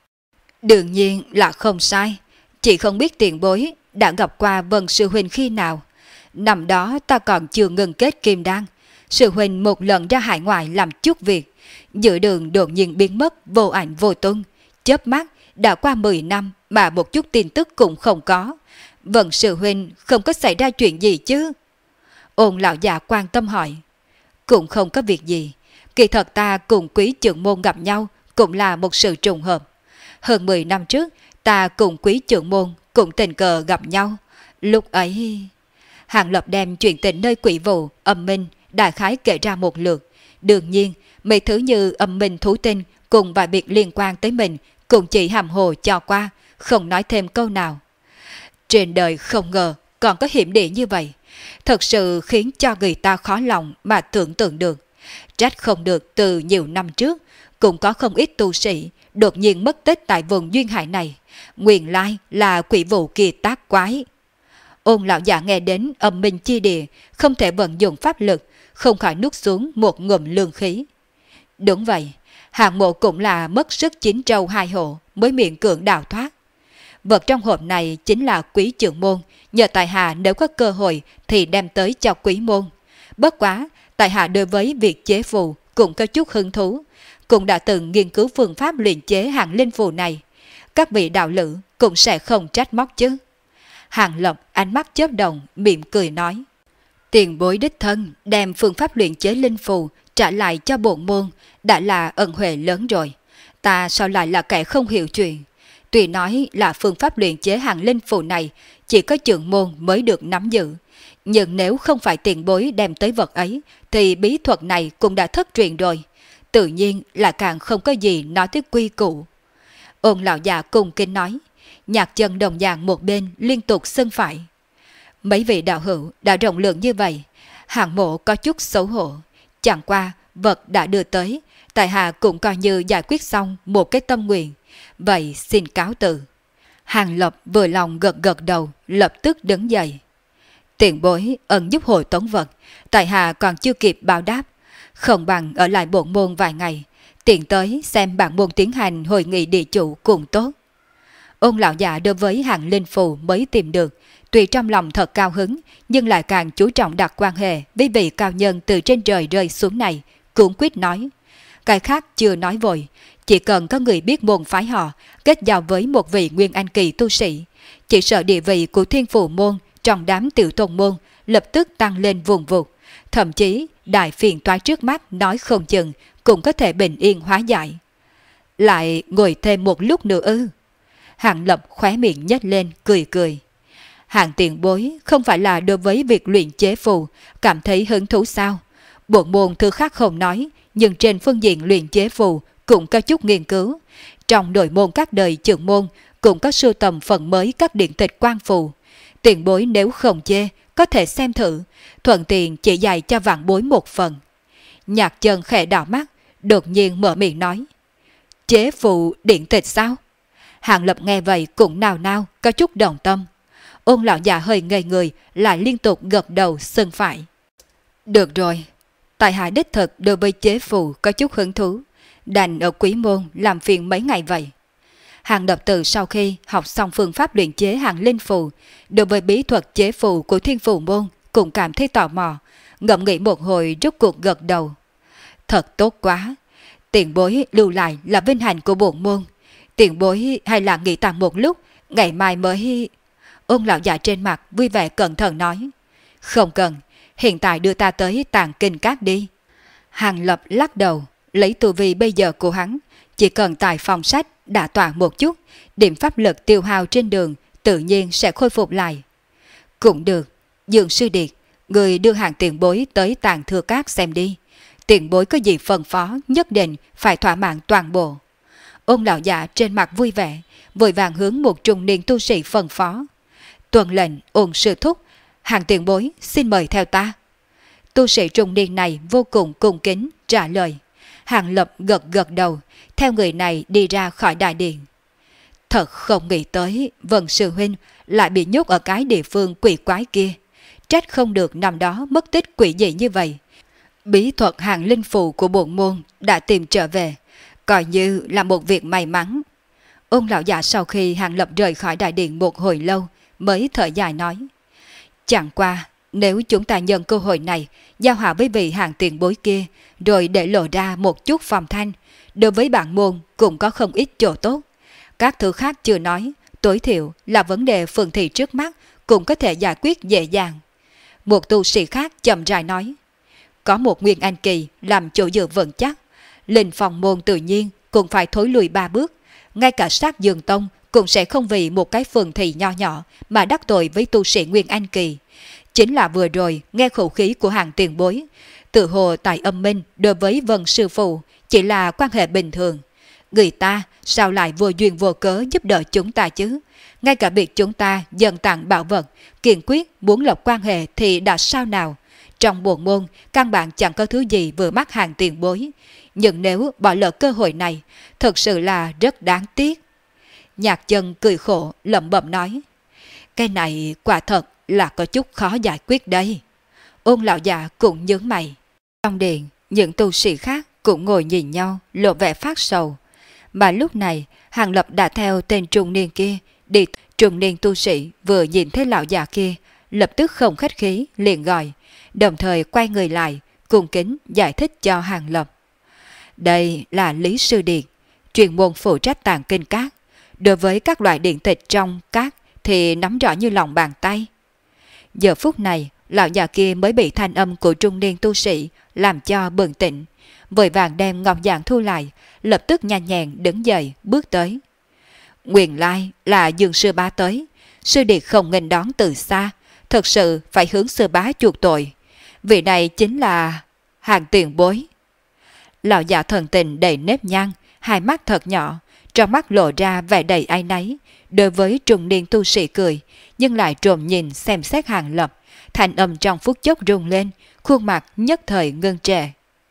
Đương nhiên là không sai, chỉ không biết tiền bối đã gặp qua Vân sư huynh khi nào. Năm đó ta còn chưa ngừng kết kim đan, sư huynh một lần ra hải ngoại làm chút việc, giữa đường đột nhiên biến mất vô ảnh vô tung, chớp mắt đã qua 10 năm mà một chút tin tức cũng không có. Vân sư huynh không có xảy ra chuyện gì chứ? Ôn lão già quan tâm hỏi. Cũng không có việc gì, kỳ thật ta cùng quý trưởng môn gặp nhau cũng là một sự trùng hợp. Hơn 10 năm trước, ta cùng quý trưởng môn cũng tình cờ gặp nhau. Lúc ấy... Hàng Lập đem chuyện tình nơi quỷ vụ, âm minh, đại khái kể ra một lượt. Đương nhiên, mấy thứ như âm minh thú tinh cùng vài việc liên quan tới mình cũng chỉ hàm hồ cho qua, không nói thêm câu nào. Trên đời không ngờ còn có hiểm địa như vậy, thật sự khiến cho người ta khó lòng mà tưởng tượng được. Trách không được từ nhiều năm trước, cũng có không ít tu sĩ đột nhiên mất tích tại vùng duyên hải này. Nguyên lai là quỷ vụ kia tác quái. Ôn lão giả nghe đến âm minh chi địa, không thể vận dụng pháp lực, không khỏi nuốt xuống một ngụm lương khí. Đúng vậy, Hạng Mộ cũng là mất sức chín trâu hai hộ mới miễn cưỡng đào thoát. Vật trong hộp này chính là quý trưởng môn, nhờ tại hạ nếu có cơ hội thì đem tới cho quý môn. Bất quá, tại hạ đối với việc chế phù cũng có chút hứng thú, cũng đã từng nghiên cứu phương pháp luyện chế hàng linh phù này. Các vị đạo lữ cũng sẽ không trách móc chứ. Hàng Lập ánh mắt chớp động, mỉm cười nói. Tiền bối đích thân đem phương pháp luyện chế linh phù trả lại cho bổn môn đã là ân huệ lớn rồi. Ta sao lại là kẻ không hiểu chuyện? Tuy nói là phương pháp luyện chế hàng linh phù này chỉ có trưởng môn mới được nắm giữ, nhưng nếu không phải tiền bối đem tới vật ấy thì bí thuật này cũng đã thất truyền rồi. Tự nhiên là càng không có gì nói tới quy củ. Ôn lão già cùng kính nói. Nhạc Chân đồng dạng một bên liên tục xưng phải. Mấy vị đạo hữu đã rộng lượng như vậy, Hàng mộ có chút xấu hổ. Chẳng qua vật đã đưa tới, tại hạ cũng coi như giải quyết xong một cái tâm nguyện. Vậy xin cáo từ. Hàng Lập vừa lòng gật gật đầu, lập tức đứng dậy. Tiền bối ân giúp hồi tống vật, tại hạ còn chưa kịp báo đáp, không bằng ở lại bổn môn vài ngày, tiện tới xem bản môn tiến hành hội nghị địa chủ cùng tốt. Ôn lão già đối với hàng linh phù mới tìm được, tuy trong lòng thật cao hứng, nhưng lại càng chú trọng đặt quan hệ với vị cao nhân từ trên trời rơi xuống này, cũng quyết nói. Cái khác chưa nói vội, chỉ cần có người biết môn phái họ, kết giao với một vị nguyên anh kỳ tu sĩ, chỉ sợ địa vị của thiên phù môn trong đám tiểu tôn môn lập tức tăng lên vùng vụt, thậm chí đại phiền toái trước mắt nói không chừng cũng có thể bình yên hóa giải. Lại ngồi thêm một lúc nữa ư? Hàng Lập khóe miệng nhếch lên cười cười. Hàng tiền bối không phải là đối với việc luyện chế phù cảm thấy hứng thú sao? Bộ môn thứ khác không nói, nhưng trên phương diện luyện chế phù cũng có chút nghiên cứu. Trong nội môn các đời trưởng môn cũng có sưu tầm phần mới các điện tịch quan phù. Tiền bối nếu không chê, có thể xem thử, thuận tiện chỉ dạy cho vạn bối một phần. Nhạc Chân khẽ đảo mắt, đột nhiên mở miệng nói. Chế phù điện tịch sao? Hàng Lập nghe vậy cũng nao nao, có chút đồng tâm. Ôn lão già hơi ngây người, lại liên tục gật đầu xưng phải. Được rồi, tại hạ đích thực đối với chế phù có chút hứng thú, đành ở Quý môn làm phiền mấy ngày vậy. Hàng Lập từ sau khi học xong phương pháp luyện chế hàng linh phù, đối với bí thuật chế phù của thiên phù môn cũng cảm thấy tò mò, ngẫm nghĩ một hồi rốt cuộc gật đầu. Thật tốt quá, tiền bối lưu lại là vinh hạnh của bổn môn. Tiền bối hay là nghỉ tạm một lúc, ngày mai mới... Ôn lão già trên mặt vui vẻ cẩn thận nói. Không cần, hiện tại đưa ta tới Tàng Kinh Các đi. Hàng Lập lắc đầu, lấy tu vi bây giờ của hắn, chỉ cần tại phòng sách đã tỏa một chút, điểm pháp lực tiêu hao trên đường tự nhiên sẽ khôi phục lại. Cũng được, Dương Sư Điệt, người đưa hàng tiền bối tới Tàng Thừa Các xem đi. Tiền bối có gì phân phó nhất định phải thỏa mãn toàn bộ. Ôn lão già trên mặt vui vẻ, vội vàng hướng một trung niên tu sĩ phân phó. Tuân lệnh Ôn sư thúc, hàng tiền bối xin mời theo ta. Tu sĩ trung niên này vô cùng cung kính trả lời. Hàng Lập gật gật đầu, theo người này đi ra khỏi đại điện. Thật không nghĩ tới Vân sư huynh lại bị nhốt ở cái địa phương quỷ quái kia. Trách không được năm đó mất tích quỷ dị như vậy. Bí thuật hàng linh phù của bổn môn đã tìm trở về, coi như là một việc may mắn. Ôn lão già sau khi Hàng Lập rời khỏi đại điện một hồi lâu mới thở dài nói. Chẳng qua nếu chúng ta nhân cơ hội này giao hảo với vị hàng tiền bối kia, rồi để lộ ra một chút phong thanh, đối với bản môn cũng có không ít chỗ tốt. Các thứ khác chưa nói, tối thiểu là vấn đề phường thị trước mắt cũng có thể giải quyết dễ dàng. Một tu sĩ khác chậm rãi nói. Có một nguyên anh kỳ làm chỗ dựa vững chắc, linh phòng môn tự nhiên cũng phải thối lùi 3 bước. Ngay cả sát Dương Tông cũng sẽ không vì một cái phường thị nho nhỏ mà đắc tội với tu sĩ nguyên anh kỳ. Chính là vừa rồi nghe khẩu khí của hàng tiền bối, tự hồ tại âm minh đối với Vân sư phụ chỉ là quan hệ bình thường. Người ta sao lại vô duyên vô cớ giúp đỡ chúng ta chứ? Ngay cả việc chúng ta dần tặng bảo vật, kiên quyết muốn lập quan hệ thì đã sao nào? Trong bổn môn, căn bản chẳng có thứ gì vừa mắt hàng tiền bối. Nhưng nếu bỏ lỡ cơ hội này, thật sự là rất đáng tiếc. Nhạc Chân cười khổ, lẩm bẩm nói. Cái này quả thật là có chút khó giải quyết đây. Ôn lão già cũng nhướng mày. Trong điện, những tu sĩ khác cũng ngồi nhìn nhau, lộ vẻ phát sầu. Mà lúc này, Hàng Lập đã theo tên trung niên kia đi. Trung niên tu sĩ vừa nhìn thấy lão già kia, lập tức không khách khí, liền gọi, đồng thời quay người lại, cung kính giải thích cho Hàng Lập. Đây là Lý Sư Điệt, chuyên môn phụ trách tàng kinh các. Đối với các loại điện tịch trong các thì nắm rõ như lòng bàn tay. Giờ phút này, lão già kia mới bị thanh âm của trung niên tu sĩ làm cho bừng tỉnh, vội vàng đem ngọc giản thu lại, lập tức nhanh nhẹn đứng dậy bước tới. Nguyên lai là Dương sư bá tới, Sư Điệt không nghênh đón từ xa, thật sự phải hướng sư bá chuộc tội. Vị này chính là Hàng tiền bối. Lão già thần tình đầy nếp nhăn, hai mắt thật nhỏ, trong mắt lộ ra vẻ đầy áy náy. Đối với trung niên tu sĩ cười, nhưng lại trộm nhìn xem xét Hàng Lập, thanh âm trong phút chốc rung lên, khuôn mặt nhất thời ngưng trệ.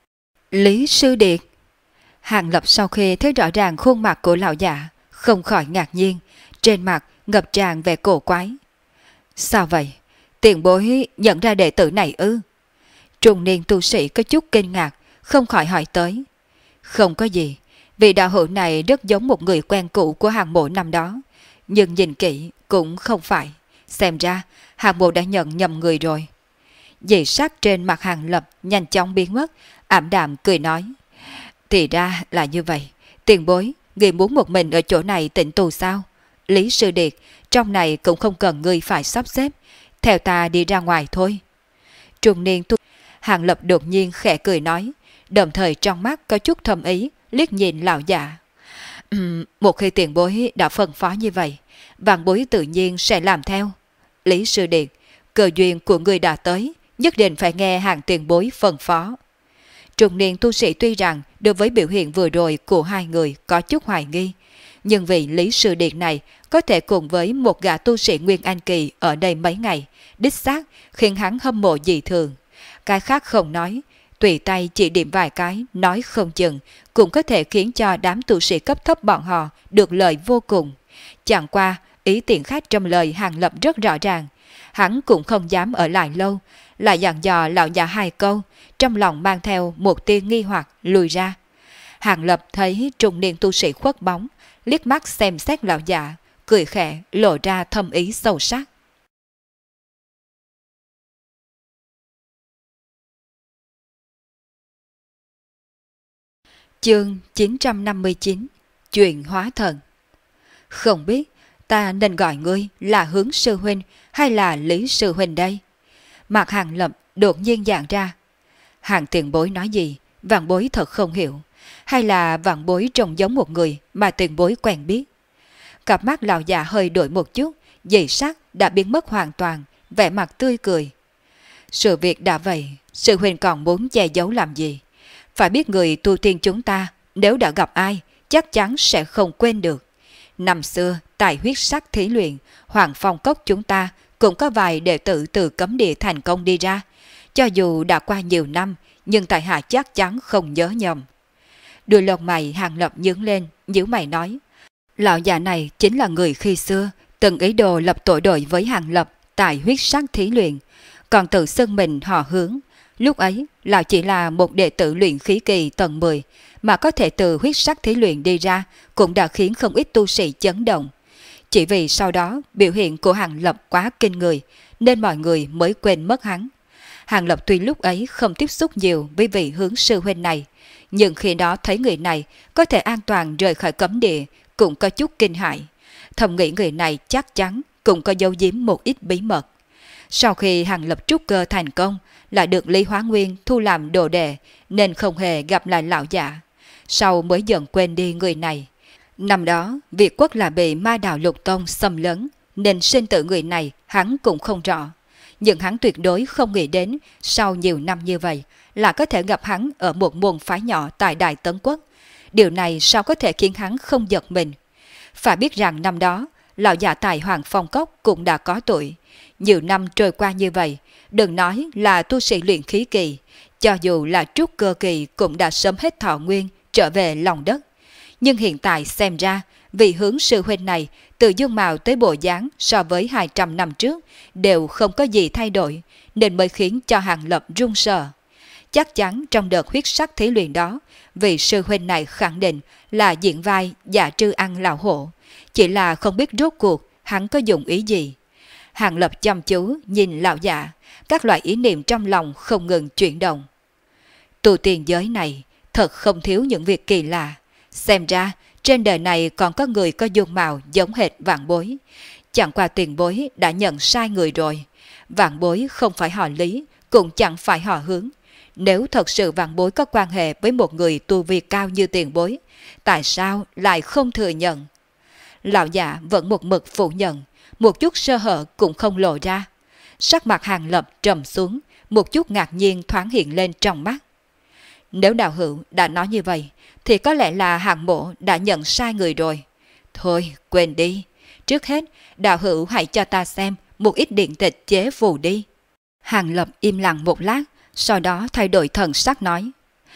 Lý Sư Điệt. Hàng Lập sau khi thấy rõ ràng khuôn mặt của lão già, không khỏi ngạc nhiên, trên mặt ngập tràn vẻ cổ quái. Sao vậy? Tiền bối nhận ra đệ tử này ư? Trung niên tu sĩ có chút kinh ngạc, không khỏi hỏi tới. Không có gì, vị đạo hữu này rất giống một người quen cũ của Hàng mộ năm đó, nhưng nhìn kỹ cũng không phải. Xem ra Hàng mộ đã nhận nhầm người rồi. Dị sắc trên mặt Hàng Lập nhanh chóng biến mất, ảm đạm cười nói. Thì ra là như vậy, tiền bối, người muốn một mình ở chỗ này tĩnh tu sao? Lý Sư Điệt, trong này cũng không cần người phải sắp xếp, theo ta đi ra ngoài thôi. Trung niên tu Hàng Lập đột nhiên khẽ cười nói, đồng thời trong mắt có chút thâm ý, liếc nhìn lão già. Một khi tiền bối đã phân phó như vậy, vạn bối tự nhiên sẽ làm theo. Lý Sư Điệt, cơ duyên của người đã tới, nhất định phải nghe Hàng tiền bối phân phó. Trung niên tu sĩ tuy rằng đối với biểu hiện vừa rồi của hai người có chút hoài nghi, nhưng vì Lý Sư Điệt này có thể cùng với một gã tu sĩ Nguyên Anh Kỳ ở đây mấy ngày, đích xác khiến hắn hâm mộ dị thường. Cái khác không nói, tùy tay chỉ điểm vài cái, nói không chừng, cũng có thể khiến cho đám tu sĩ cấp thấp bọn họ được lợi vô cùng. Chẳng qua, ý tiện khách trong lời Hàng Lập rất rõ ràng, hắn cũng không dám ở lại lâu, lại dặn dò lão già hai câu, trong lòng mang theo một tia nghi hoặc lùi ra. Hàng Lập thấy trung niên tu sĩ khuất bóng, liếc mắt xem xét lão già, cười khẽ lộ ra thâm ý sâu sắc. Chương 959 Chuyện hóa thần. Không biết ta nên gọi ngươi là Hướng sư huynh hay là Lý sư huynh đây? Mặt Hàng Lập đột nhiên dạng ra. Hàng tiền bối nói gì, vạn bối thật không hiểu. Hay là vạn bối trông giống một người mà tiền bối quen biết? Cặp mắt lão già hơi đổi một chút, dị sắc đã biến mất hoàn toàn, vẻ mặt tươi cười. Sự việc đã vậy, sư huynh còn muốn che giấu làm gì? Phải biết người tu tiên chúng ta, nếu đã gặp ai, chắc chắn sẽ không quên được. Năm xưa, tại huyết sắc thí luyện, Hoàng Phong Cốc chúng ta cũng có vài đệ tử từ cấm địa thành công đi ra. Cho dù đã qua nhiều năm, nhưng tại hạ chắc chắn không nhớ nhầm. Đôi lông mày Hàng Lập nhướng lên, nhíu mày nói. Lão già này chính là người khi xưa, từng ý đồ lập tội đội với Hàng Lập tại huyết sắc thí luyện, còn tự xưng mình họ Hướng. Lúc ấy, lão chỉ là một đệ tử luyện khí kỳ tầng 10, mà có thể từ huyết sắc thí luyện đi ra cũng đã khiến không ít tu sĩ chấn động. Chỉ vì sau đó biểu hiện của Hàng Lập quá kinh người, nên mọi người mới quên mất hắn. Hàng Lập tuy lúc ấy không tiếp xúc nhiều với vị Hướng sư huynh này, nhưng khi đó thấy người này có thể an toàn rời khỏi cấm địa cũng có chút kinh hãi. Thầm nghĩ người này chắc chắn cũng có giấu giếm một ít bí mật. Sau khi Hàng Lập trúc cơ thành công, lại được Lý Hóa Nguyên thu làm đồ đệ, nên không hề gặp lại lão giả. Sau mới dần quên đi người này. Năm đó, Việt Quốc là bị Ma Đạo Lục Tông xâm lấn, nên sinh tử người này hắn cũng không rõ. Nhưng hắn tuyệt đối không nghĩ đến sau nhiều năm như vậy là có thể gặp hắn ở một môn phái nhỏ tại Đại Tấn Quốc. Điều này sao có thể khiến hắn không giật mình? Phải biết rằng năm đó, lão già tại Hoàng Phong Cốc cũng đã có tuổi. Nhiều năm trôi qua như vậy, đừng nói là tu sĩ luyện khí kỳ, cho dù là trúc cơ kỳ cũng đã sớm hết thọ nguyên trở về lòng đất. Nhưng hiện tại xem ra, vị Hướng sư huynh này từ dung mạo tới bộ dáng so với 200 năm trước đều không có gì thay đổi, nên mới khiến cho Hàng Lập run sợ. Chắc chắn trong đợt huyết sắc thí luyện đó, vị sư huynh này khẳng định là diễn vai Dạ Trư ăn lão hổ, chỉ là không biết rốt cuộc hắn có dụng ý gì. Hàng Lập chăm chú nhìn lão già, các loại ý niệm trong lòng không ngừng chuyển động. Tu tiên giới này thật không thiếu những việc kỳ lạ. Xem ra trên đời này còn có người có dung mạo giống hệt Vạn Bối. Chẳng qua tiền bối đã nhận sai người rồi. Vạn Bối không phải họ Lý, cũng chẳng phải họ Hướng. Nếu thật sự Vạn Bối có quan hệ với một người tu vi cao như tiền bối, tại sao lại không thừa nhận? Lão giả vẫn một mực phủ nhận, một chút sơ hở cũng không lộ ra. Sắc mặt Hàng Lập trầm xuống, một chút ngạc nhiên thoáng hiện lên trong mắt. Nếu đạo hữu đã nói như vậy, thì có lẽ là Hàng mộ đã nhận sai người rồi. Thôi, quên đi. Trước hết, đạo hữu hãy cho ta xem một ít điện tịch chế phù đi. Hàng Lập im lặng một lát, sau đó thay đổi thần sắc nói.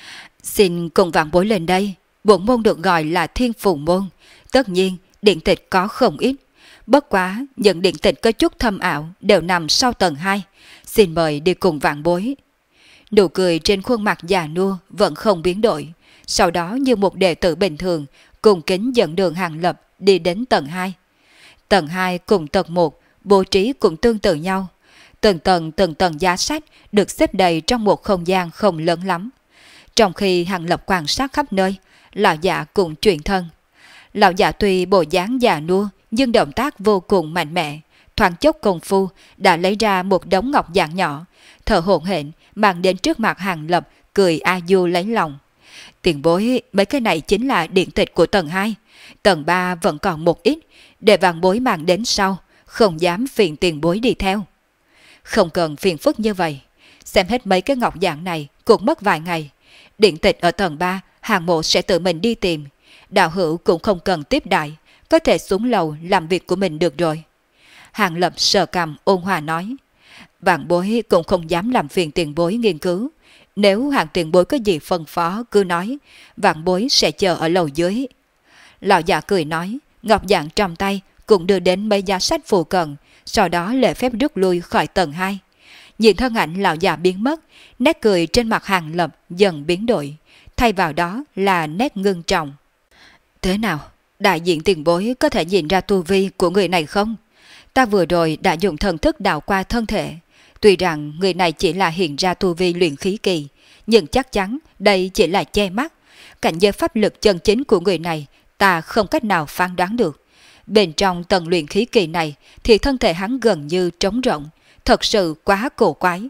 Xin cùng Vạn Bối lên đây. Bổn môn được gọi là Thiên Phù Môn. Tất nhiên, điện tịch có không ít. Bất quá, những điện tịch có chút thâm ảo đều nằm sau tầng 2. Xin mời đi cùng Vạn Bối. Nụ cười trên khuôn mặt già nua vẫn không biến đổi. Sau đó như một đệ tử bình thường, cùng kính dẫn đường Hàng Lập đi đến tầng 2. Tầng 2 cùng tầng 1 bố trí cũng tương tự nhau. Từng tầng giá sách được xếp đầy trong một không gian không lớn lắm. Trong khi Hàng Lập quan sát khắp nơi, lão giả cũng chuyển thân. Lão giả tuy bộ dáng già nua nhưng động tác vô cùng mạnh mẽ. Thoáng chốc công phu đã lấy ra một đống ngọc dạng nhỏ, thở hổn hển mang đến trước mặt Hàng Lập, cười a du lấy lòng. Tiền bối, mấy cái này chính là điện tịch của tầng 2. Tầng 3 vẫn còn một ít, để Vạn Bối mang đến sau, không dám phiền tiền bối đi theo. Không cần phiền phức như vậy, xem hết mấy cái ngọc dạng này cũng mất vài ngày. Điện tịch ở tầng 3, Hàng mộ sẽ tự mình đi tìm. Đạo hữu cũng không cần tiếp đại, có thể xuống lầu làm việc của mình được rồi. Hàng Lập sờ cằm ôn hòa nói. Vạn Bối cũng không dám làm phiền tiền bối nghiên cứu. Nếu Hàng tiền bối có gì phân phó cứ nói, Vạn Bối sẽ chờ ở lầu dưới. Lão già cười nói, ngọc dạng trong tay cũng đưa đến mấy giá sách phù cận, sau đó lễ phép rút lui khỏi tầng 2. Nhìn thân ảnh lão già biến mất, nét cười trên mặt Hàng Lập dần biến đổi, thay vào đó là nét ngưng trọng. Thế nào, đại diện tiền bối có thể nhìn ra tu vi của người này không? Ta vừa rồi đã dùng thần thức đảo qua thân thể. Tuy rằng người này chỉ là hiện ra tu vi luyện khí kỳ, nhưng chắc chắn đây chỉ là che mắt. Cảnh giới pháp lực chân chính của người này ta không cách nào phán đoán được. Bên trong tầng luyện khí kỳ này thì thân thể hắn gần như trống rỗng, thật sự quá cổ quái.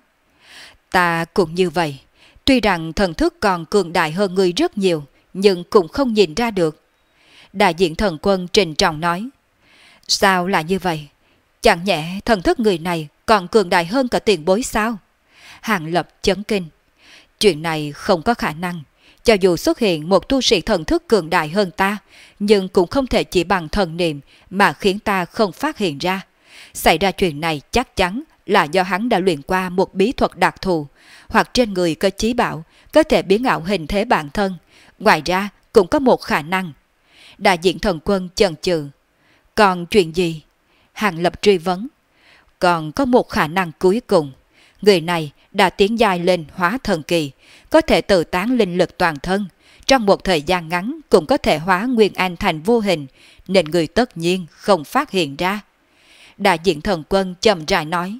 Ta cũng như vậy, tuy rằng thần thức còn cường đại hơn người rất nhiều, nhưng cũng không nhìn ra được. Đại diện thần quân trịnh trọng nói. Sao là như vậy? Chẳng nhẽ thần thức người này còn cường đại hơn cả tiền bối sao? Hàng Lập chấn kinh. Chuyện này không có khả năng. Cho dù xuất hiện một tu sĩ thần thức cường đại hơn ta, nhưng cũng không thể chỉ bằng thần niệm mà khiến ta không phát hiện ra. Xảy ra chuyện này chắc chắn là do hắn đã luyện qua một bí thuật đặc thù, hoặc trên người có chí bảo, có thể biến ảo hình thế bản thân. Ngoài ra cũng có một khả năng. Đại diện thần quân chần chừ. Còn chuyện gì? Hàng Lập truy vấn. Còn có một khả năng cuối cùng. Người này đã tiến giai lên hóa thần kỳ, có thể tự tán linh lực toàn thân. Trong một thời gian ngắn cũng có thể hóa nguyên anh thành vô hình, nên người tất nhiên không phát hiện ra. Đại diện thần quân chậm rãi nói.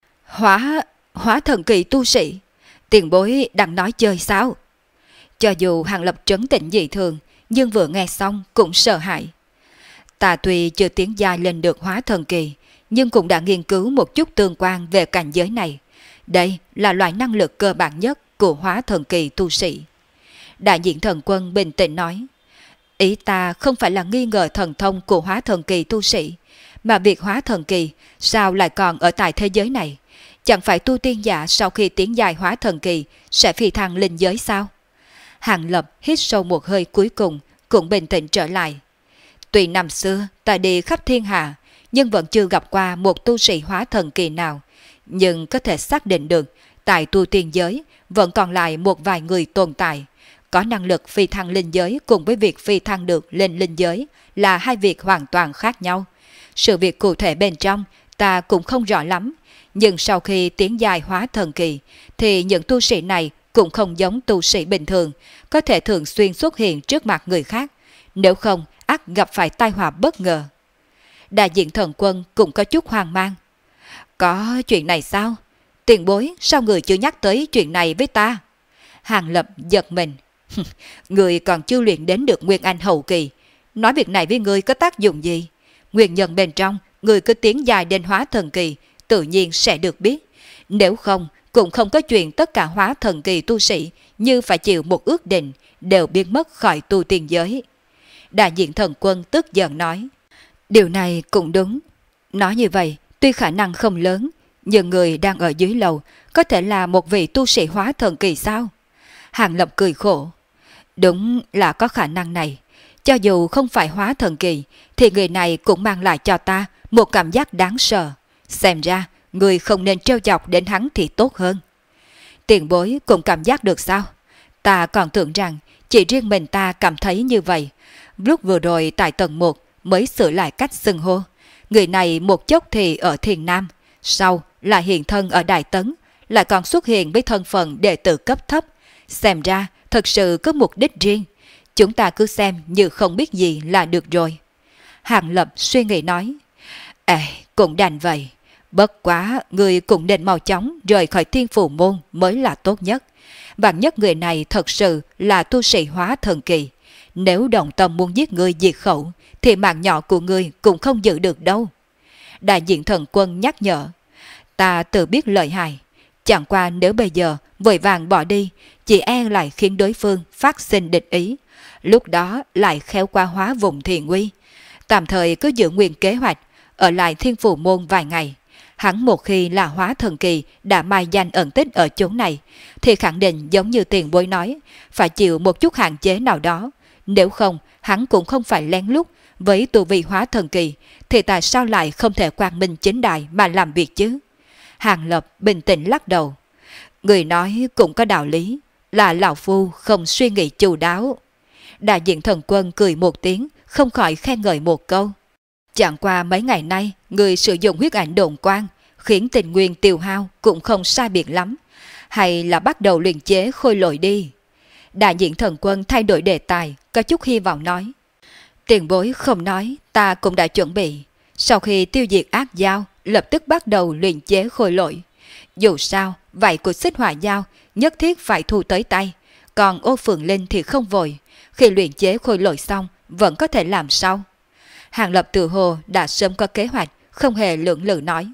Hóa thần kỳ tu sĩ? Tiền bối đang nói chơi sao? Cho dù Hàng Lập trấn tĩnh dị thường, nhưng vừa nghe xong cũng sợ hãi. Ta tuy chưa tiến giai lên được hóa thần kỳ, nhưng cũng đã nghiên cứu một chút tương quan về cảnh giới này. Đây là loại năng lực cơ bản nhất của hóa thần kỳ tu sĩ. Đại diện thần quân bình tĩnh nói. Ý ta không phải là nghi ngờ thần thông của hóa thần kỳ tu sĩ, mà việc hóa thần kỳ sao lại còn ở tại thế giới này? Chẳng phải tu tiên giả sau khi tiến giai hóa thần kỳ sẽ phi thăng linh giới sao? Hàng Lập hít sâu một hơi cuối cùng, cũng bình tĩnh trở lại. Tuy năm xưa ta đi khắp thiên hạ, nhưng vẫn chưa gặp qua một tu sĩ hóa thần kỳ nào. Nhưng có thể xác định được, tại tu tiên giới vẫn còn lại một vài người tồn tại. Có năng lực phi thăng linh giới cùng với việc phi thăng được lên linh giới là hai việc hoàn toàn khác nhau. Sự việc cụ thể bên trong ta cũng không rõ lắm, nhưng sau khi tiến giai hóa thần kỳ thì những tu sĩ này cũng không giống tu sĩ bình thường, có thể thường xuyên xuất hiện trước mặt người khác, nếu không ắt gặp phải tai họa bất ngờ. Đại diện thần quân cũng có chút hoang mang. Có chuyện này sao? Tiền bối sao người chưa nhắc tới chuyện này với ta? Hàng Lập giật mình. Người còn chưa luyện đến được Nguyên Anh hậu kỳ. Nói việc này với người có tác dụng gì? Nguyên nhân bên trong, người cứ tiến dài đến hóa thần kỳ, tự nhiên sẽ được biết. Nếu không, cũng không có chuyện tất cả hóa thần kỳ tu sĩ như phải chịu một ước định, đều biến mất khỏi tu tiên giới. Đại diện thần quân tức giận nói. Điều này cũng đúng. Nói như vậy, tuy khả năng không lớn, nhưng người đang ở dưới lầu có thể là một vị tu sĩ hóa thần kỳ sao? Hàng Lập cười khổ. Đúng là có khả năng này. Cho dù không phải hóa thần kỳ, thì người này cũng mang lại cho ta một cảm giác đáng sợ. Xem ra, người không nên trêu chọc đến hắn thì tốt hơn. Tiền bối cũng cảm giác được sao? Ta còn tưởng rằng chỉ riêng mình ta cảm thấy như vậy. Lúc vừa rồi tại tầng 1 mới sửa lại cách xưng hô. Người này một chốc thì ở Thiền Nam, sau là hiện thân ở Đại Tấn, lại còn xuất hiện với thân phận đệ tử cấp thấp. Xem ra thật sự có mục đích riêng. Chúng ta cứ xem như không biết gì là được rồi. Hàng Lập suy nghĩ nói. Cũng đành vậy. Bất quá người cũng nên mau chóng rời khỏi Thiên Phù Môn mới là tốt nhất. Vạn nhất người này thật sự là tu sĩ hóa thần kỳ. Nếu đồng tâm muốn giết người diệt khẩu, thì mạng nhỏ của người cũng không giữ được đâu. Đại diện thần quân nhắc nhở. Ta tự biết lợi hại. Chẳng qua nếu bây giờ vội vàng bỏ đi, chỉ e lại khiến đối phương phát sinh địch ý. Lúc đó lại khéo qua hóa vùng thiền nguy. Tạm thời cứ giữ nguyên kế hoạch, ở lại Thiên Phù Môn vài ngày. Hắn một khi là hóa thần kỳ đã mai danh ẩn tích ở chỗ này, thì khẳng định giống như tiền bối nói, phải chịu một chút hạn chế nào đó. Nếu không, hắn cũng không phải lén lút. Với tu vi hóa thần kỳ, thì tại sao lại không thể quang minh chính đại mà làm việc chứ? Hàng Lập bình tĩnh lắc đầu. Người nói cũng có đạo lý, là lão phu không suy nghĩ chu đáo. Đại diện thần quân cười một tiếng, không khỏi khen ngợi một câu. Chẳng qua mấy ngày nay, người sử dụng huyết ảnh độn quang, khiến tình nguyên tiêu hao cũng không sai biệt lắm. Hay là bắt đầu luyện chế khôi lỗi đi? Đại diện thần quân thay đổi đề tài, có chút hy vọng nói. Tiền bối không nói, ta cũng đã chuẩn bị. Sau khi tiêu diệt ác dao, lập tức bắt đầu luyện chế khôi lỗi. Dù sao, vậy của xích hỏa dao nhất thiết phải thu tới tay. Còn ô phượng linh thì không vội. Khi luyện chế khôi lỗi xong, vẫn có thể làm sau. Hàng Lập tự hồ đã sớm có kế hoạch, không hề lưỡng lự nói.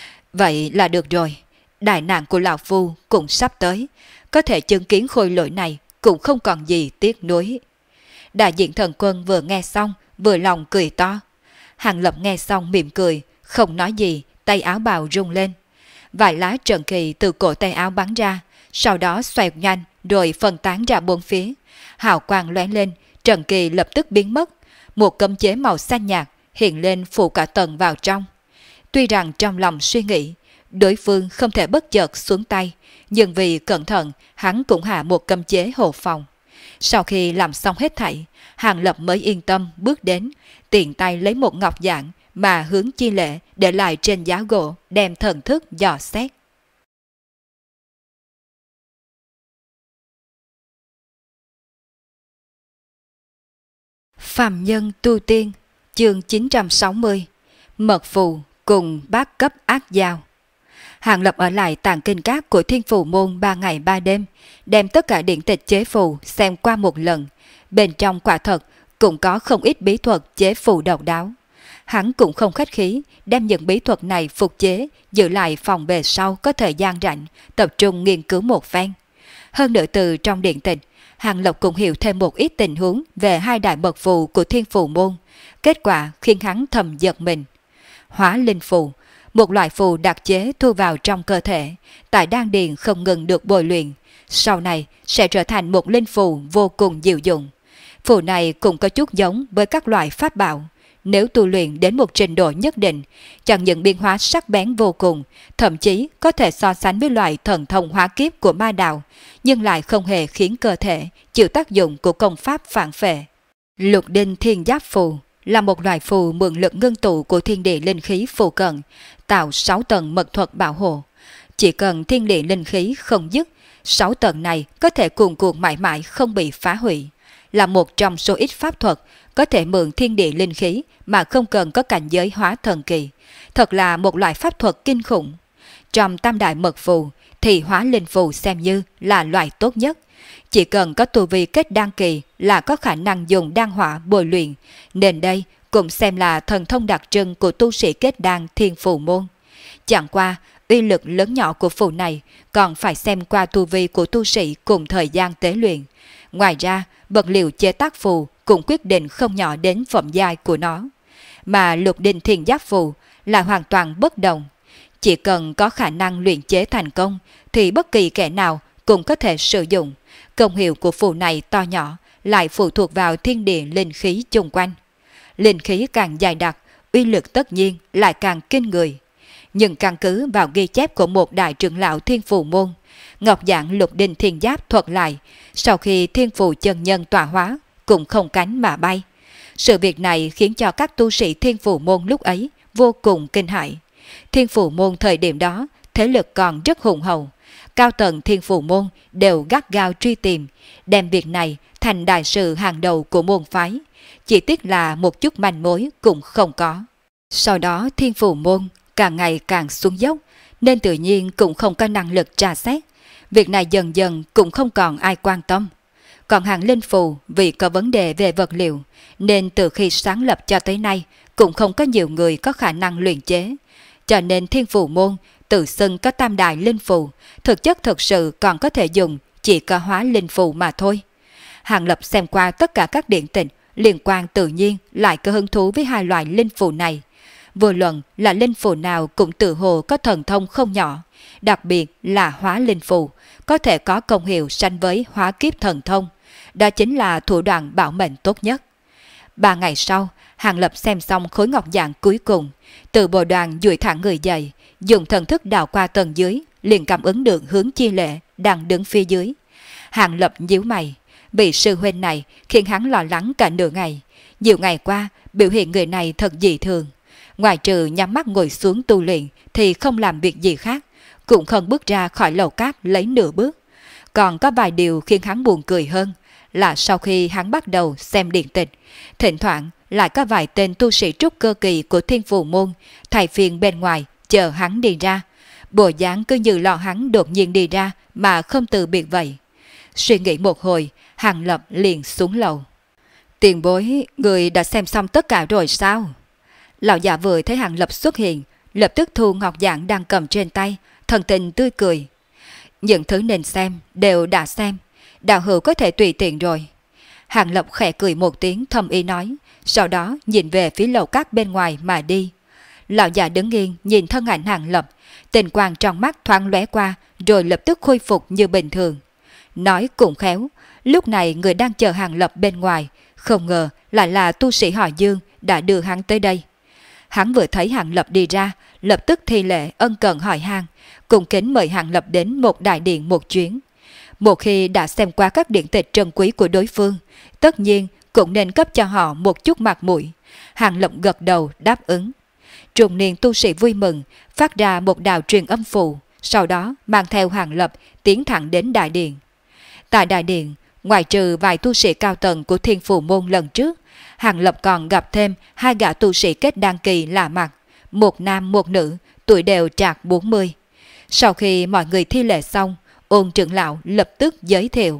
Vậy là được rồi. Đại nạn của lão phu cũng sắp tới. Có thể chứng kiến khôi lỗi này cũng không còn gì tiếc nuối. Đại diện thần quân vừa nghe xong, vừa lòng cười to. Hàng Lập nghe xong mỉm cười, không nói gì, tay áo bào rung lên. Vài lá trần kỳ từ cổ tay áo bắn ra, sau đó xoẹt nhanh rồi phân tán ra bốn phía. Hào quang lóe lên, trần kỳ lập tức biến mất. Một cấm chế màu xanh nhạt hiện lên phủ cả tầng vào trong. Tuy rằng trong lòng suy nghĩ, đối phương không thể bất chợt xuống tay, nhưng vì cẩn thận, hắn cũng hạ một cấm chế hộ phòng. Sau khi làm xong hết thảy, Hàng Lập mới yên tâm bước đến, tiện tay lấy một ngọc giản mà hướng Chi Lễ để lại trên giá gỗ, đem thần thức dò xét. Phàm nhân tu tiên, chương 960, mật phù cùng bát cấp ác giao. Hàng Lập ở lại tàng kinh các của Thiên Phù Môn 3 ngày 3 đêm, đem tất cả điển tịch chế phù xem qua một lần. Bên trong quả thật cũng có không ít bí thuật chế phù độc đáo. Hắn cũng không khách khí, đem những bí thuật này phục chế, giữ lại phòng bề sau có thời gian rảnh, tập trung nghiên cứu một phen. Hơn nữa từ trong điển tịch, Hàng Lập cũng hiểu thêm một ít tình huống về hai đại mật phù của Thiên Phù Môn. Kết quả khiến hắn thầm giật mình. Hóa linh phù, một loại phù đặc chế thu vào trong cơ thể, tại đan điền không ngừng được bồi luyện, sau này sẽ trở thành một linh phù vô cùng diệu dụng. Phù này cũng có chút giống với các loại pháp bảo, nếu tu luyện đến một trình độ nhất định, chẳng những biến hóa sắc bén vô cùng, thậm chí có thể so sánh với loại thần thông hóa kiếp của ma đạo, nhưng lại không hề khiến cơ thể chịu tác dụng của công pháp phản phệ. Lục đinh thiên giáp phù là một loại phù mượn lực ngưng tụ của thiên địa linh khí phù cận, tạo 6 tầng mật thuật bảo hộ. Chỉ cần thiên địa linh khí không dứt, 6 tầng này có thể cuồn cuộn mãi mãi không bị phá hủy. Là một trong số ít pháp thuật có thể mượn thiên địa linh khí mà không cần có cảnh giới hóa thần kỳ. Thật là một loại pháp thuật kinh khủng. Trong tam đại mật phù thì hóa linh phù xem như là loại tốt nhất. Chỉ cần có tu vi kết đan kỳ là có khả năng dùng đan hỏa bồi luyện, nên đây cũng xem là thần thông đặc trưng của tu sĩ kết đan thiên phù môn. Chẳng qua, uy lực lớn nhỏ của phù này còn phải xem qua tu vi của tu sĩ cùng thời gian tế luyện. Ngoài ra, vật liệu chế tác phù cũng quyết định không nhỏ đến phẩm giai của nó. Mà lục đinh thiên giáp phù là hoàn toàn bất đồng. Chỉ cần có khả năng luyện chế thành công thì bất kỳ kẻ nào cũng có thể sử dụng. Công hiệu của phù này to nhỏ lại phụ thuộc vào thiên địa linh khí chung quanh. Linh khí càng dày đặc, uy lực tất nhiên lại càng kinh người. Nhưng căn cứ vào ghi chép của một đại trưởng lão thiên phù môn, Ngọc Giảng lục đinh thiên giáp thuật lại, sau khi thiên phù chân nhân tọa hóa cũng không cánh mà bay. Sự việc này khiến cho các tu sĩ thiên phù môn lúc ấy vô cùng kinh hãi. Thiên phù môn thời điểm đó thế lực còn rất hùng hậu, cao tầng thiên phù môn đều gắt gao truy tìm, đem việc này thành đại sự hàng đầu của môn phái. Chỉ tiếc là một chút manh mối cũng không có. Sau đó thiên phù môn càng ngày càng xuống dốc, nên tự nhiên cũng không có năng lực tra xét. Việc này dần dần cũng không còn ai quan tâm. Còn hàng linh phù vì có vấn đề về vật liệu, nên từ khi sáng lập cho tới nay cũng không có nhiều người có khả năng luyện chế. Cho nên thiên phù môn tự xưng có tam đại linh phù, thực chất thực sự còn có thể dùng chỉ có hóa linh phù mà thôi. Hàng Lập xem qua tất cả các điển tịch liên quan, tự nhiên lại có hứng thú với hai loại linh phù này. Vô luận là linh phù nào cũng tự hồ có thần thông không nhỏ, đặc biệt là hóa linh phù, có thể có công hiệu sánh với hóa kiếp thần thông. Đó chính là thủ đoạn bảo mệnh tốt nhất. 3 ngày sau, Hàng Lập xem xong khối ngọc dạng cuối cùng, từ bồ đoàn duỗi thẳng người dậy, dùng thần thức đào qua tầng dưới, liền cảm ứng được hướng Chi Lệ đang đứng phía dưới. Hàng Lập nhíu mày, vị sư huynh này khiến hắn lo lắng cả nửa ngày. Nhiều ngày qua, biểu hiện người này thật dị thường. Ngoài trừ nhắm mắt ngồi xuống tu luyện thì không làm việc gì khác, cũng không bước ra khỏi lầu cát lấy nửa bước. Còn có vài điều khiến hắn buồn cười hơn là sau khi hắn bắt đầu xem điện tịch, thỉnh thoảng lại có vài tên tu sĩ trúc cơ kỳ của thiên phù môn thay phiên bên ngoài chờ hắn đi ra. Bộ dáng cứ như lo hắn đột nhiên đi ra mà không từ biệt vậy. Suy nghĩ một hồi, Hàng Lập liền xuống lầu. Tiền bối, người đã xem xong tất cả rồi sao? Lão già vừa thấy Hàng Lập xuất hiện, lập tức thu ngọc giản đang cầm trên tay, thần tình tươi cười. Những thứ nên xem đều đã xem, đạo hữu có thể tùy tiện rồi. Hàng Lập khẽ cười một tiếng thầm ý nói, sau đó nhìn về phía lầu cát bên ngoài mà đi. Lão già đứng yên nhìn thân ảnh Hàng Lập, tình quang trong mắt thoáng lóe qua rồi lập tức khôi phục như bình thường. Nói cũng khéo, lúc này người đang chờ Hàng Lập bên ngoài, không ngờ lại là tu sĩ họ Dương đã đưa hắn tới đây. Hắn vừa thấy Hàng Lập đi ra, lập tức thi lễ ân cần hỏi han, cùng kính mời Hàng Lập đến một đại điện một chuyến. Một khi đã xem qua các điển tịch trân quý của đối phương, tất nhiên cũng nên cấp cho họ một chút mặt mũi. Hàng Lập gật đầu đáp ứng. Trung niên tu sĩ vui mừng, phát ra một đạo truyền âm phù, sau đó mang theo Hàng Lập tiến thẳng đến đại điện. Tại đại điện, ngoài trừ vài tu sĩ cao tầng của thiên phù môn lần trước, Hàng Lập còn gặp thêm 2 gã tu sĩ kết đan kỳ lạ mặt, một nam một nữ, tuổi đều trạc 40. Sau khi mọi người thi lễ xong, Ôn trưởng lão lập tức giới thiệu.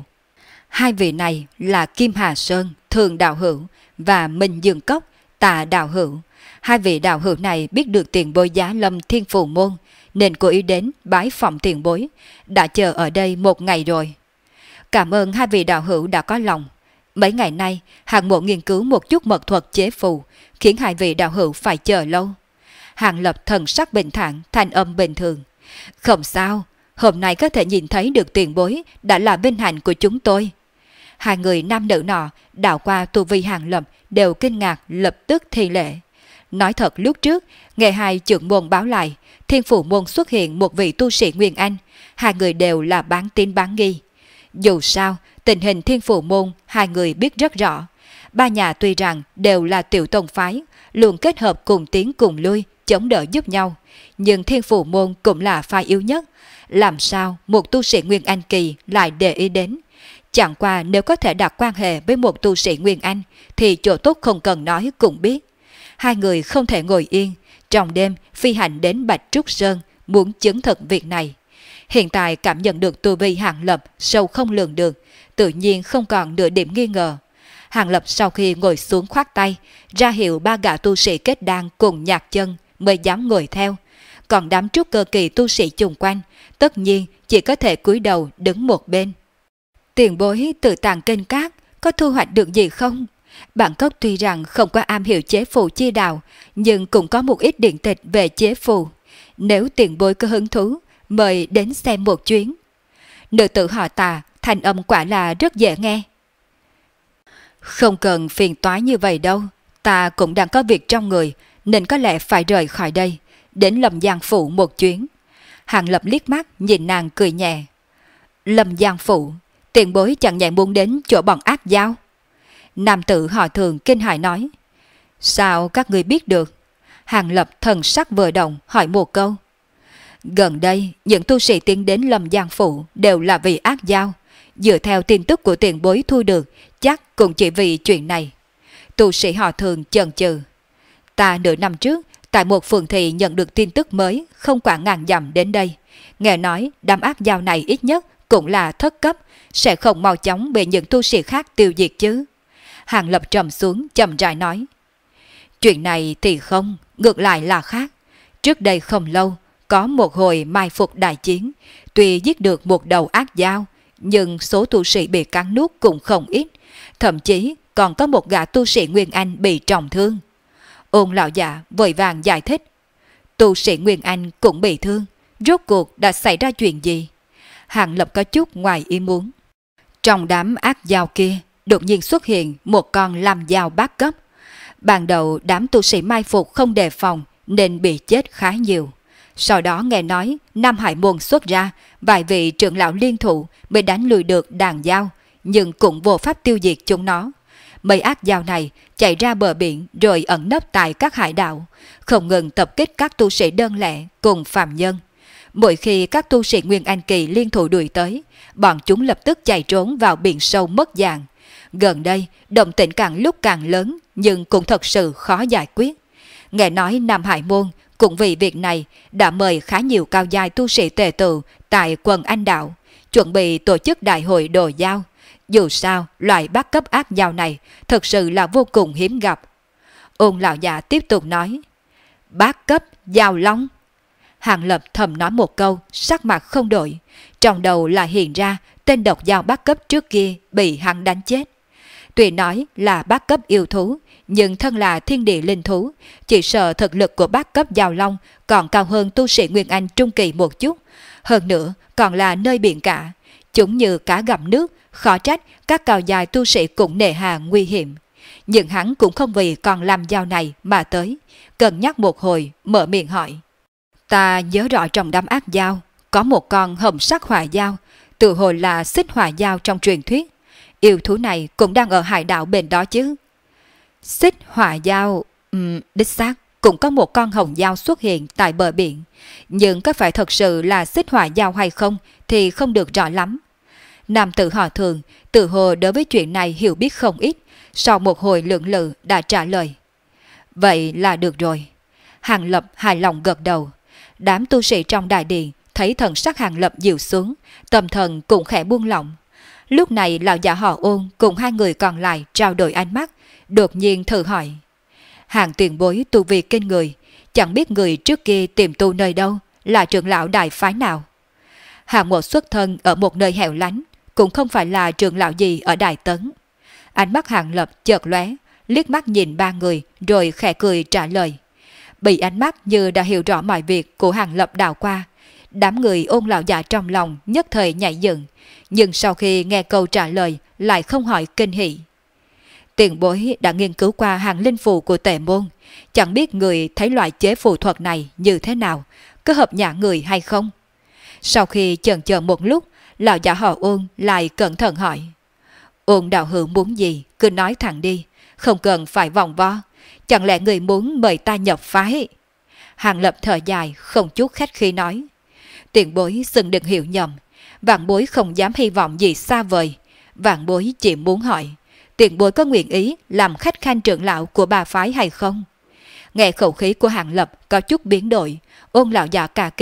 2 vị này là Kim Hà Sơn, Thường đạo hữu và Minh Dương Cốc, Tà đạo hữu. 2 vị đạo hữu này biết được tiền bối Giá Lâm thiên phù môn, nên cố ý đến bái phỏng tiền bối, đã chờ ở đây 1 ngày rồi. Cảm ơn 2 vị đạo hữu đã có lòng. Mấy ngày nay, Hàng mộ nghiên cứu một chút mật thuật chế phù, khiến 2 vị đạo hữu phải chờ lâu. Hàng Lập thần sắc bình thản, thanh âm bình thường. Không sao, hôm nay có thể nhìn thấy được tiền bối đã là vinh hạnh của chúng tôi. 2 người nam nữ nọ đảo qua tu vi Hàng Lập đều kinh ngạc lập tức thi lễ. Nói thật lúc trước, nghe 2 trưởng môn báo lại, thiên phủ môn xuất hiện một vị tu sĩ Nguyên Anh, 2 người đều là bán tín bán nghi. Dù sao, tình hình thiên phủ môn 2 người biết rất rõ. 3 nhà tuy rằng đều là tiểu tông phái, luôn kết hợp cùng tiến cùng lui, chống đỡ giúp nhau, nhưng thiên phủ môn cũng là phái yếu nhất. Làm sao một tu sĩ Nguyên Anh kỳ lại để ý đến? Chẳng qua nếu có thể đặt quan hệ với một tu sĩ Nguyên Anh thì chỗ tốt không cần nói cũng biết. 2 người không thể ngồi yên, trong đêm phi hành đến Bạch Trúc Sơn muốn chứng thực việc này. Hiện tại cảm nhận được tu vi Hàng Lập sâu không lường được, tự nhiên không còn nửa điểm nghi ngờ. Hàng Lập sau khi ngồi xuống khoát tay, ra hiệu 3 gã tu sĩ kết đan cùng nhạc chân mới dám ngồi theo. Còn đám trúc cơ kỳ tu sĩ chung quanh, tất nhiên chỉ có thể cúi đầu đứng một bên. Tiền bối tự tàng kênh cát, có thu hoạch được gì không? Bản cốc tuy rằng không có am hiểu chế phù chi đạo, nhưng cũng có một ít điện tịch về chế phù. Nếu tiền bối có hứng thú, mời đến xem một chuyến. Nữ tử họ Tà, thanh âm quả là rất dễ nghe. Không cần phiền toái như vậy đâu, ta cũng đang có việc trong người, nên có lẽ phải rời khỏi đây, đến Lâm Giang Phủ một chuyến. Hàng Lập liếc mắt nhìn nàng cười nhẹ. Lâm Giang Phủ, tiền bối chẳng nhẹ muốn đến chỗ bọn ác giao. Nam tử họ Thường kinh hãi nói. Sao các người biết được? Hàng Lập thần sắc vừa động hỏi một câu. Gần đây, những tu sĩ tiến đến Lâm Giang Phủ đều là vì ác giao. Dựa theo tin tức của tiền bối thu được, chắc cũng chỉ vì chuyện này. Tu sĩ họ Thường chần chừ. Ta nửa năm trước, tại một phường thị nhận được tin tức mới, không quả ngàn dặm đến đây. Nghe nói đám ác giao này ít nhất cũng là thất cấp, sẽ không mau chóng bị những tu sĩ khác tiêu diệt chứ. Hàng Lập trầm xuống chậm rãi nói. Chuyện này thì không, ngược lại là khác. Trước đây không lâu, có một hồi mai phục đại chiến, tuy giết được một đầu ác giao, nhưng số tu sĩ bị cắn nuốt cũng không ít, thậm chí còn có một gã tu sĩ Nguyên Anh bị trọng thương. Ôn lão giả vội vàng giải thích. Tu sĩ Nguyên Anh cũng bị thương, rốt cuộc đã xảy ra chuyện gì? Hàng Lập có chút ngoài ý muốn. Trong đám ác giao kia, đột nhiên xuất hiện một con lam giao bát cấp. Ban đầu đám tu sĩ mai phục không đề phòng nên bị chết khá nhiều. Sau đó nghe nói Nam Hải Môn xuất ra, vài vị trưởng lão liên thủ mới đánh lùi được đàn giao, nhưng cũng vô pháp tiêu diệt chúng nó. Mấy ác giao này chạy ra bờ biển rồi ẩn nấp tại các hải đảo, không ngừng tập kích các tu sĩ đơn lẻ cùng phàm nhân. Mỗi khi các tu sĩ Nguyên Anh Kỳ liên thủ đuổi tới, bọn chúng lập tức chạy trốn vào biển sâu mất dạng. Gần đây, động tĩnh càng lúc càng lớn nhưng cũng thật sự khó giải quyết. Nghe nói Nam Hải Môn cũng vì việc này đã mời khá nhiều cao giai tu sĩ tề tự tại quần Anh Đạo, chuẩn bị tổ chức đại hội đồ giao. Dù sao, loại bát cấp ác giao này thật sự là vô cùng hiếm gặp. Ôn lão già tiếp tục nói. Bát cấp giao long. Hàng Lập thầm nói một câu, sắc mặt không đổi. Trong đầu là hiện ra tên độc giao bát cấp trước kia bị hắn đánh chết. Tuy nói là bát cấp yêu thú, nhưng thân là thiên địa linh thú, chỉ sợ thực lực của bát cấp giao long còn cao hơn tu sĩ Nguyên Anh trung kỳ một chút. Hơn nữa còn là nơi biển cả, chúng như cá gặp nước, khó trách các cao dài tu sĩ cũng nề hà nguy hiểm. Nhưng hắn cũng không vì còn làm giao này mà tới, cân nhắc một hồi mở miệng hỏi. Ta nhớ rõ trong đám ác giao có một con hồng sắc hỏa giao, tự hồi là xích hỏa giao trong truyền thuyết. Yêu thú này cũng đang ở hải đảo bên đó chứ? Xích hỏa giao, đích xác cũng có một con hồng giao xuất hiện tại bờ biển, nhưng có phải thật sự là xích hỏa giao hay không thì không được rõ lắm. Nam tử họ Thường tự hồ đối với chuyện này hiểu biết không ít, sau một hồi lưỡng lự đã trả lời. Vậy là được rồi. Hàng Lập hài lòng gật đầu. Đám tu sĩ trong đại điện thấy thần sắc Hàng Lập dịu xuống, tâm thần cũng khẽ buông lỏng. Lúc này lão giả họ Ôn cùng hai người còn lại trao đổi ánh mắt, đột nhiên thử hỏi. Hàng tiền bối tu vi kinh người, chẳng biết người trước kia tìm tu nơi đâu, là trưởng lão đại phái nào? Hàng một xuất thân ở một nơi hẻo lánh, cũng không phải là trưởng lão gì ở Đại Tấn. Ánh mắt Hàng Lập chợt lóe, liếc mắt nhìn ba người rồi khẽ cười trả lời. Bị ánh mắt như đã hiểu rõ mọi việc của Hàng Lập đảo qua, đám người Ôn lão giả trong lòng nhất thời nhảy dựng, nhưng sau khi nghe câu trả lời lại không hỏi kinh hỉ. Tiền bối đã nghiên cứu qua hàng linh phù của Tề Môn, chẳng biết người thấy loại chế phù thuật này như thế nào, có hợp nhã người hay không? Sau khi chần chờ một lúc, lão giả họ Ôn lại cẩn thận hỏi. Ôn đạo hữu muốn gì cứ nói thẳng đi, không cần phải vòng vo. Chẳng lẽ người muốn mời ta nhập phái? Hàng Lập thở dài không chút khách khí nói. Tiền bối xin đừng hiểu nhầm, vạn bối không dám hy vọng gì xa vời. Vạn bối chỉ muốn hỏi, tiền bối có nguyện ý làm khách khanh trưởng lão của bà phái hay không? Nghe khẩu khí của Hàng Lập có chút biến đổi, Ôn lão già cả kinh,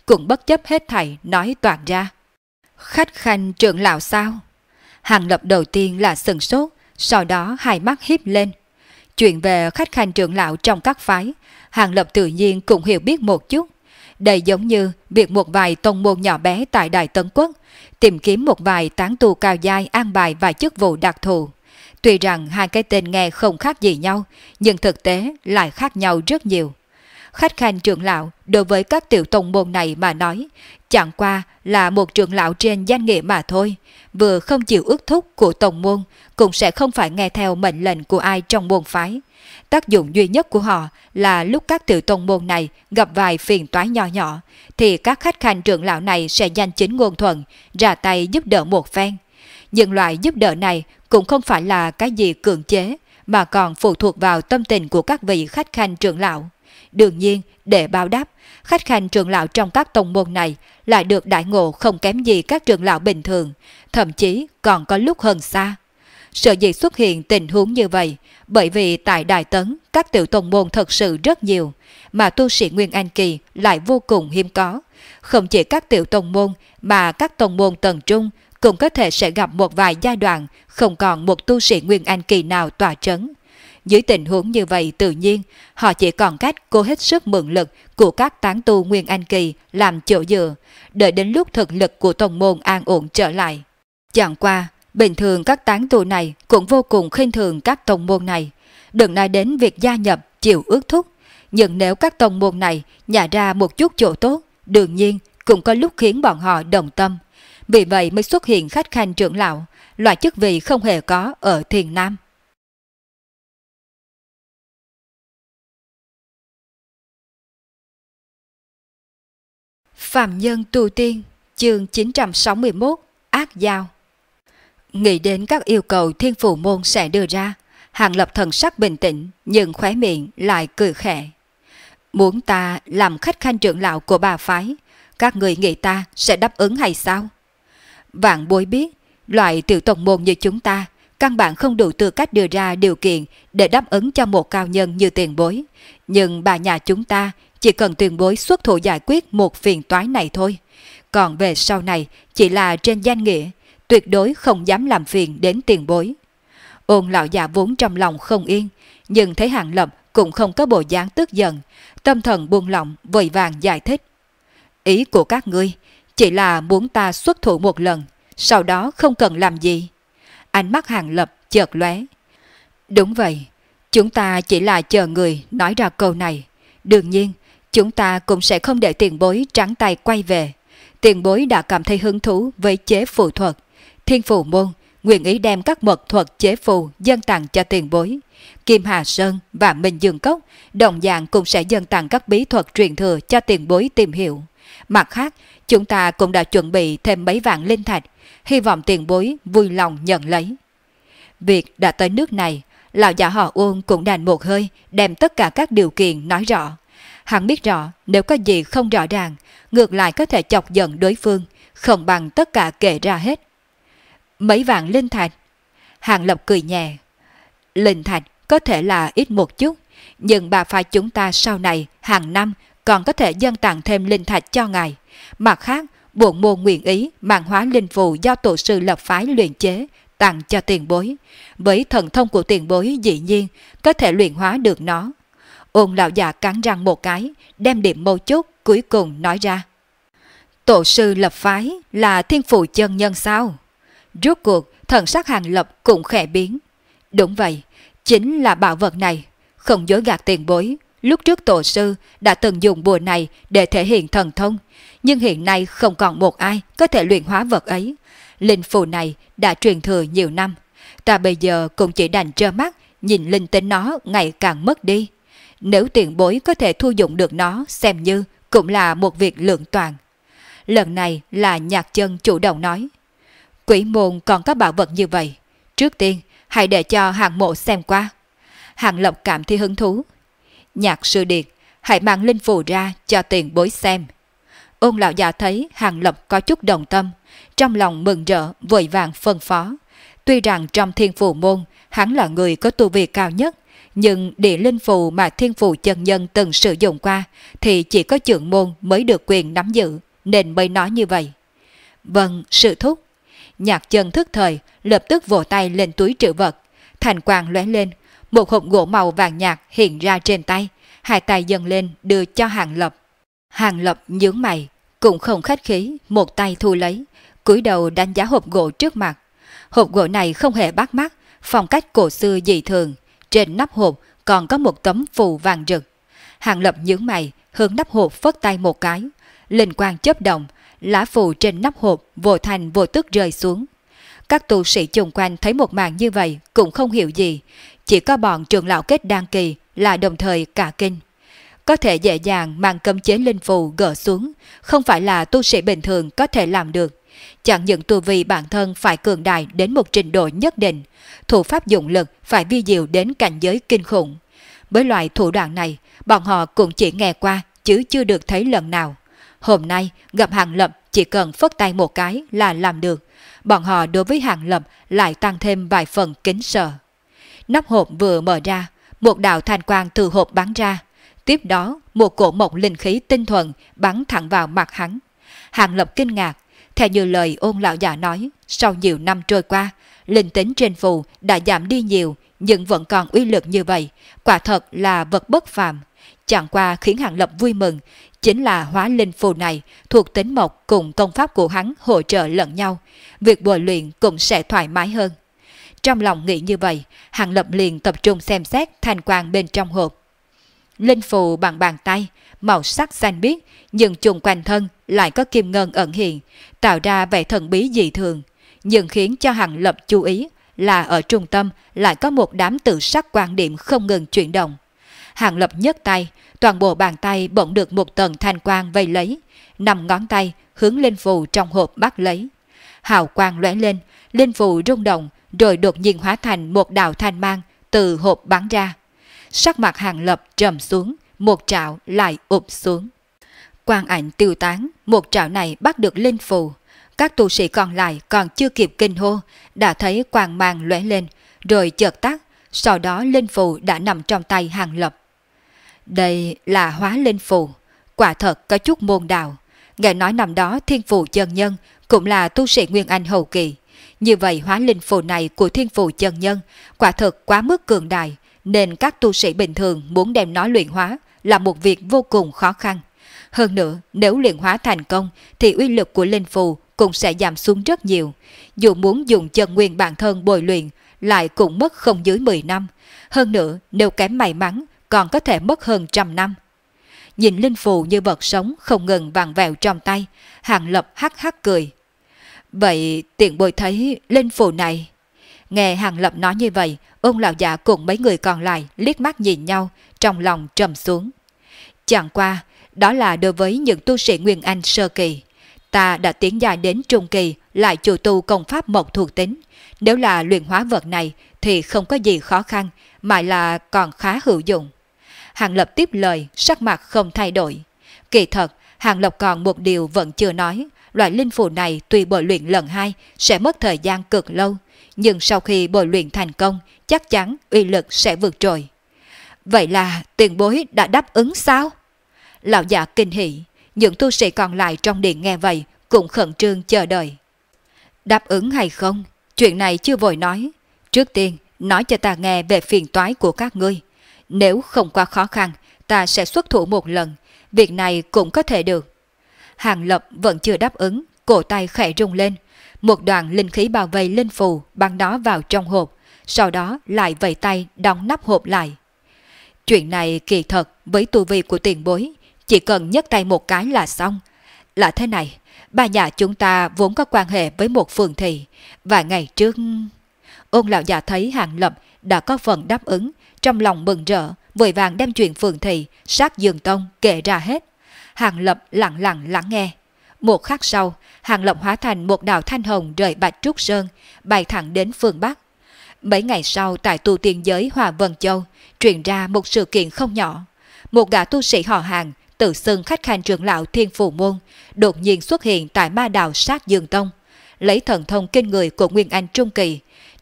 cũng bất chấp hết thảy nói toạc ra. Khách khanh trưởng lão sao? Hàng Lập đầu tiên là sừng sốt, sau đó hai mắt híp lên. Chuyện về khách khanh trưởng lão trong các phái, Hàng Lập tự nhiên cũng hiểu biết một chút. Đây giống như việc một vài tông môn nhỏ bé tại Đại Tấn Quốc tìm kiếm một vài tán tu cao giai an bài vài chức vụ đặc thù. Tuy rằng hai cái tên nghe không khác gì nhau, nhưng thực tế lại khác nhau rất nhiều. Khách khanh trưởng lão đối với các tiểu tông môn này mà nói, chẳng qua là một trưởng lão trên danh nghĩa mà thôi, vừa không chịu ước thúc của tông môn, cũng sẽ không phải nghe theo mệnh lệnh của ai trong môn phái. Tác dụng duy nhất của họ là lúc các tiểu tông môn này gặp vài phiền toái nhỏ nhỏ, thì các khách khanh trưởng lão này sẽ danh chính ngôn thuận, ra tay giúp đỡ một phen. Nhưng loại giúp đỡ này cũng không phải là cái gì cưỡng chế, mà còn phụ thuộc vào tâm tình của các vị khách khanh trưởng lão. Đương nhiên, để báo đáp, khách khanh trưởng lão trong các tông môn này lại được đãi ngộ không kém gì các trưởng lão bình thường, thậm chí còn có lúc hơn xa. Sở dĩ xuất hiện tình huống như vậy, bởi vì tại Đại Tấn, các tiểu tông môn thật sự rất nhiều, mà tu sĩ Nguyên Anh Kỳ lại vô cùng hiếm có. Không chỉ các tiểu tông môn, mà các tông môn tầng trung cũng có thể sẽ gặp một vài giai đoạn không còn một tu sĩ Nguyên Anh Kỳ nào tỏa trấn. Dưới tình huống như vậy tự nhiên, họ chỉ còn cách cố hết sức mượn lực của các tán tu Nguyên Anh Kỳ làm chỗ dựa, đợi đến lúc thực lực của tông môn an ổn trở lại. Chẳng qua, bình thường các tán tu này cũng vô cùng khinh thường các tông môn này, đừng nói đến việc gia nhập chịu ước thúc. Nhưng nếu các tông môn này nhả ra một chút chỗ tốt, đương nhiên cũng có lúc khiến bọn họ đồng tâm. Vì vậy mới xuất hiện khách khanh trưởng lão, loại chức vị không hề có ở Thiền Nam. Phạm Nhân Tu Tiên, chương 961, Ác Giao. Nghĩ đến các yêu cầu Thiên Phù Môn sẽ đưa ra, Hàng Lập thần sắc bình tĩnh, nhưng khóe miệng lại cười khẽ. Muốn ta làm khách khanh trưởng lão của bà phái, các người nghĩ ta sẽ đáp ứng hay sao? Vạn bối biết, loại tiểu tông môn như chúng ta, căn bản không đủ tư cách đưa ra điều kiện để đáp ứng cho một cao nhân như tiền bối. Nhưng bà nhà chúng ta chỉ cần tiền bối xuất thủ giải quyết một phiền toái này thôi. Còn về sau này chỉ là trên danh nghĩa, tuyệt đối không dám làm phiền đến tiền bối. Ôn lão già vốn trong lòng không yên, nhưng thấy Hàng Lập cũng không có bộ dáng tức giận, tâm thần buông lỏng vội vàng giải thích. Ý của các ngươi chỉ là muốn ta xuất thủ một lần, sau đó không cần làm gì. Ánh mắt Hàng Lập chợt lóe. Đúng vậy, chúng ta chỉ là chờ người nói ra câu này. Đương nhiên, chúng ta cũng sẽ không để tiền bối trắng tay quay về. Tiền bối đã cảm thấy hứng thú với chế phù thuật. Thiên Phù Môn nguyện ý đem các mật thuật chế phù dâng tặng cho tiền bối. Kim Hà Sơn và Minh Dương Cốc đồng dạng cũng sẽ dâng tặng các bí thuật truyền thừa cho tiền bối tìm hiểu. Mặt khác, chúng ta cũng đã chuẩn bị thêm mấy vạn linh thạch, hy vọng tiền bối vui lòng nhận lấy. Việc đã tới nước này, lão già họ Uông cũng đành một hơi đem tất cả các điều kiện nói rõ. Hắn biết rõ nếu có gì không rõ ràng, ngược lại có thể chọc giận đối phương, không bằng tất cả kể ra hết. Mấy vạn linh thạch? Hàng Lập cười nhẹ. Linh thạch có thể là ít một chút, nhưng bà phái chúng ta sau này hàng năm còn có thể dâng tặng thêm linh thạch cho ngài. Mặt khác, bổn môn nguyện ý mang hóa linh phù do tổ sư lập phái luyện chế tặng cho tiền bối. Với thần thông của tiền bối dĩ nhiên có thể luyện hóa được nó. Ôn lão già cắn răng một cái, đem điểm mấu chốt cuối cùng nói ra. Tổ sư lập phái là Thiên Phù chân nhân sao? Rốt cuộc thần sắc Hàng Lập cũng khẽ biến. Đúng vậy, chính là bảo vật này. Không dối gạt tiền bối, lúc trước tổ sư đã từng dùng bùa này để thể hiện thần thông, nhưng hiện nay không còn một ai có thể luyện hóa vật ấy. Linh phù này đã truyền thừa nhiều năm, ta bây giờ cũng chỉ đành trơ mắt nhìn linh tính nó ngày càng mất đi. Nếu tiền bối có thể thu dụng được nó, xem như cũng là một việc lượng toàn. Lần này là Nhạc Chân chủ động nói. Quỷ môn còn có bảo vật như vậy, trước tiên hãy để cho Hàng mộ xem qua. Hàng Lập cảm thấy hứng thú. Nhạc sư điệt, hãy mang linh phù ra cho tiền bối xem. Ôn lão già thấy Hàng Lập có chút đồng tâm, trong lòng mừng rỡ vội vàng phân phó. Tuy rằng trong Thiên Phù Môn hắn là người có tu vi cao nhất, Nhưng địa linh phù mà Thiên Phù chân nhân từng sử dụng qua thì chỉ có trưởng môn mới được quyền nắm giữ, nên mới nói như vậy. Vâng, sư thúc. Nhạc Chân thức thời, lập tức vỗ tay lên túi trữ vật. Thành quang lóe lên, một hộp gỗ màu vàng nhạt hiện ra trên tay, hai tay dâng lên đưa cho Hàng Lập. Hàng Lập nhướng mày, cũng không khách khí, một tay thu lấy, cúi đầu đánh giá hộp gỗ trước mặt. Hộp gỗ này không hề bắt mắt, phong cách cổ xưa dị thường. Trên nắp hộp còn có một tấm phù vàng rực. Hàng Lập nhướng mày, hướng nắp hộp phất tay một cái. Linh quang chớp động, lá phù trên nắp hộp vô thành vô tức rơi xuống. Các tu sĩ chung quanh thấy một màn như vậy cũng không hiểu gì, chỉ có bọn trưởng lão Kết Đan kỳ là đồng thời cả kinh. Có thể dễ dàng mang cấm chế linh phù gỡ xuống, không phải là tu sĩ bình thường có thể làm được. Chẳng những tu vi bản thân phải cường đại đến một trình độ nhất định, thủ pháp dụng lực phải vi diệu đến cảnh giới kinh khủng. Với loại thủ đoạn này, bọn họ cũng chỉ nghe qua chứ chưa được thấy lần nào. Hôm nay gặp Hàng Lập chỉ cần phất tay một cái là làm được. Bọn họ đối với Hàng Lập lại tăng thêm vài phần kính sợ. Nắp hộp vừa mở ra, một đạo thanh quang từ hộp bắn ra. Tiếp đó, một cổ mộc linh khí tinh thuần bắn thẳng vào mặt hắn. Hàng Lập kinh ngạc, theo như lời Ôn lão già nói, sau nhiều năm trôi qua, linh tính trên phù đã giảm đi nhiều, nhưng vẫn còn uy lực như vậy, quả thật là vật bất phàm. Chẳng qua khiến Hàng Lập vui mừng, chính là hóa linh phù này thuộc tính mộc cùng công pháp của hắn hỗ trợ lẫn nhau, việc bồi luyện cũng sẽ thoải mái hơn. Trong lòng nghĩ như vậy, Hàng Lập liền tập trung xem xét thanh quang bên trong hộp. Linh phù bằng bàn tay, màu sắc xanh biếc, nhưng chung quanh thân lại có kim ngân ẩn hiện, tạo ra vẻ thần bí dị thường. Nhưng khiến cho Hàng Lập chú ý là ở trung tâm lại có một đám tự sắc quan điểm không ngừng chuyển động. Hàng Lập nhấc tay, toàn bộ bàn tay bỗng được một tầng thanh quang vây lấy, 5 ngón tay hướng linh phù trong hộp bắt lấy. Hào quang lóe lên, linh phù rung động, rồi đột nhiên hóa thành một đạo thanh mang từ hộp bắn ra. Sắc mặt Hàng Lập trầm xuống, một trảo lại ụp xuống. Quang ảnh tiêu tán, một trảo này bắt được linh phù. Các tu sĩ còn lại còn chưa kịp kinh hô, đã thấy quang mang lóe lên, rồi chợt tắt, sau đó linh phù đã nằm trong tay Hàng Lập. Đây là hóa linh phù, quả thật có chút môn đạo. Nghe nói năm đó Thiên Phù chân nhân cũng là tu sĩ Nguyên Anh hậu kỳ. Như vậy hóa linh phù này của Thiên Phù chân nhân quả thật quá mức cường đại, nên các tu sĩ bình thường muốn đem nó luyện hóa là một việc vô cùng khó khăn. Hơn nữa, nếu luyện hóa thành công thì uy lực của linh phù cũng sẽ giảm xuống rất nhiều. Dù muốn dùng chân nguyên bản thân bồi luyện lại cũng mất không dưới 10 năm. Hơn nữa, nếu kém may mắn còn có thể mất hơn 100 năm. Nhìn linh phù như vật sống không ngừng vặn vẹo trong tay, Hàng Lập hắc hắc cười. Vậy tiền bối thấy linh phù này? Nghe Hàng Lập nói như vậy, Ôn lão giả cùng mấy người còn lại liếc mắt nhìn nhau, trong lòng trầm xuống. Chẳng qua, đó là đối với những tu sĩ Nguyên Anh sơ kỳ. Ta đã tiến dài đến trung kỳ, lại chủ tu công pháp mộc thuộc tính. Nếu là luyện hóa vật này thì không có gì khó khăn, mà là còn khá hữu dụng. Hàng Lập tiếp lời, sắc mặt không thay đổi. Kỳ thật, Hàng Lập còn một điều vẫn chưa nói. Loại linh phù này tuy bồi luyện lần 2 sẽ mất thời gian cực lâu, nhưng sau khi bồi luyện thành công, chắc chắn uy lực sẽ vượt trội. Vậy là tiền bối đã đáp ứng sao? Lão giả kinh hỉ, những tu sĩ còn lại trong điện nghe vậy cũng khẩn trương chờ đợi. Đáp ứng hay không? Chuyện này chưa vội nói. Trước tiên, nói cho ta nghe về phiền toái của các ngươi. Nếu không quá khó khăn, ta sẽ xuất thủ một lần. Việc này cũng có thể được. Hàng Lập vẫn chưa đáp ứng, cổ tay khẽ rung lên. Một đoàn linh khí bao vây linh phù bắn nó vào trong hộp, sau đó lại vẫy tay đóng nắp hộp lại. Chuyện này kỳ thật với tu vi của tiền bối, chỉ cần nhấc tay một cái là xong. Là thế này, ba nhà chúng ta vốn có quan hệ với một phường thị. Vài ngày trước... Ôn lão già thấy Hàng Lập đã có phần đáp ứng, trong lòng mừng rỡ, vội vàng đem chuyện phường thị, sát Dương Tông kể ra hết. Hàng Lập lặng lặng lắng nghe. Một khắc sau, Hàng Lập hóa thành một đạo thanh hồng rời Bạch Trúc Sơn, bay thẳng đến phương Bắc. Mấy ngày sau tại tu tiên giới Hòa Vân Châu, truyền ra một sự kiện không nhỏ. Một gã tu sĩ họ Hàng, tự xưng khách khanh trưởng lão Thiên Phù Môn, đột nhiên xuất hiện tại ma đạo sát Dương Tông. Lấy thần thông kinh người của Nguyên Anh Trung Kỳ,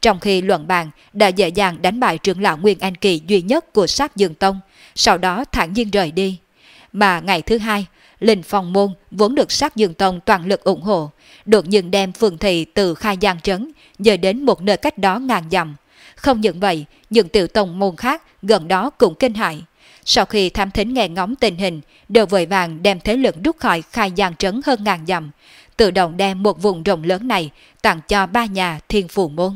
trong khi luận bàn đã dễ dàng đánh bại trưởng lão Nguyên Anh Kỳ duy nhất của Sát Dương Tông, sau đó thản nhiên rời đi. Mà ngày thứ hai, Linh Phong Môn vốn được Sát Dương Tông toàn lực ủng hộ, đột nhiên đem phường thị từ Khai Giang Trấn dời đến một nơi cách đó ngàn dặm. Không những vậy, những tiểu tông môn khác gần đó cũng kinh hãi. Sau khi tham thính nghe ngóng tình hình, đều vội vàng đem thế lực rút khỏi Khai Giang Trấn hơn ngàn dặm, tự động đem một vùng rộng lớn này tặng cho 3 nhà Thiên Phù Môn.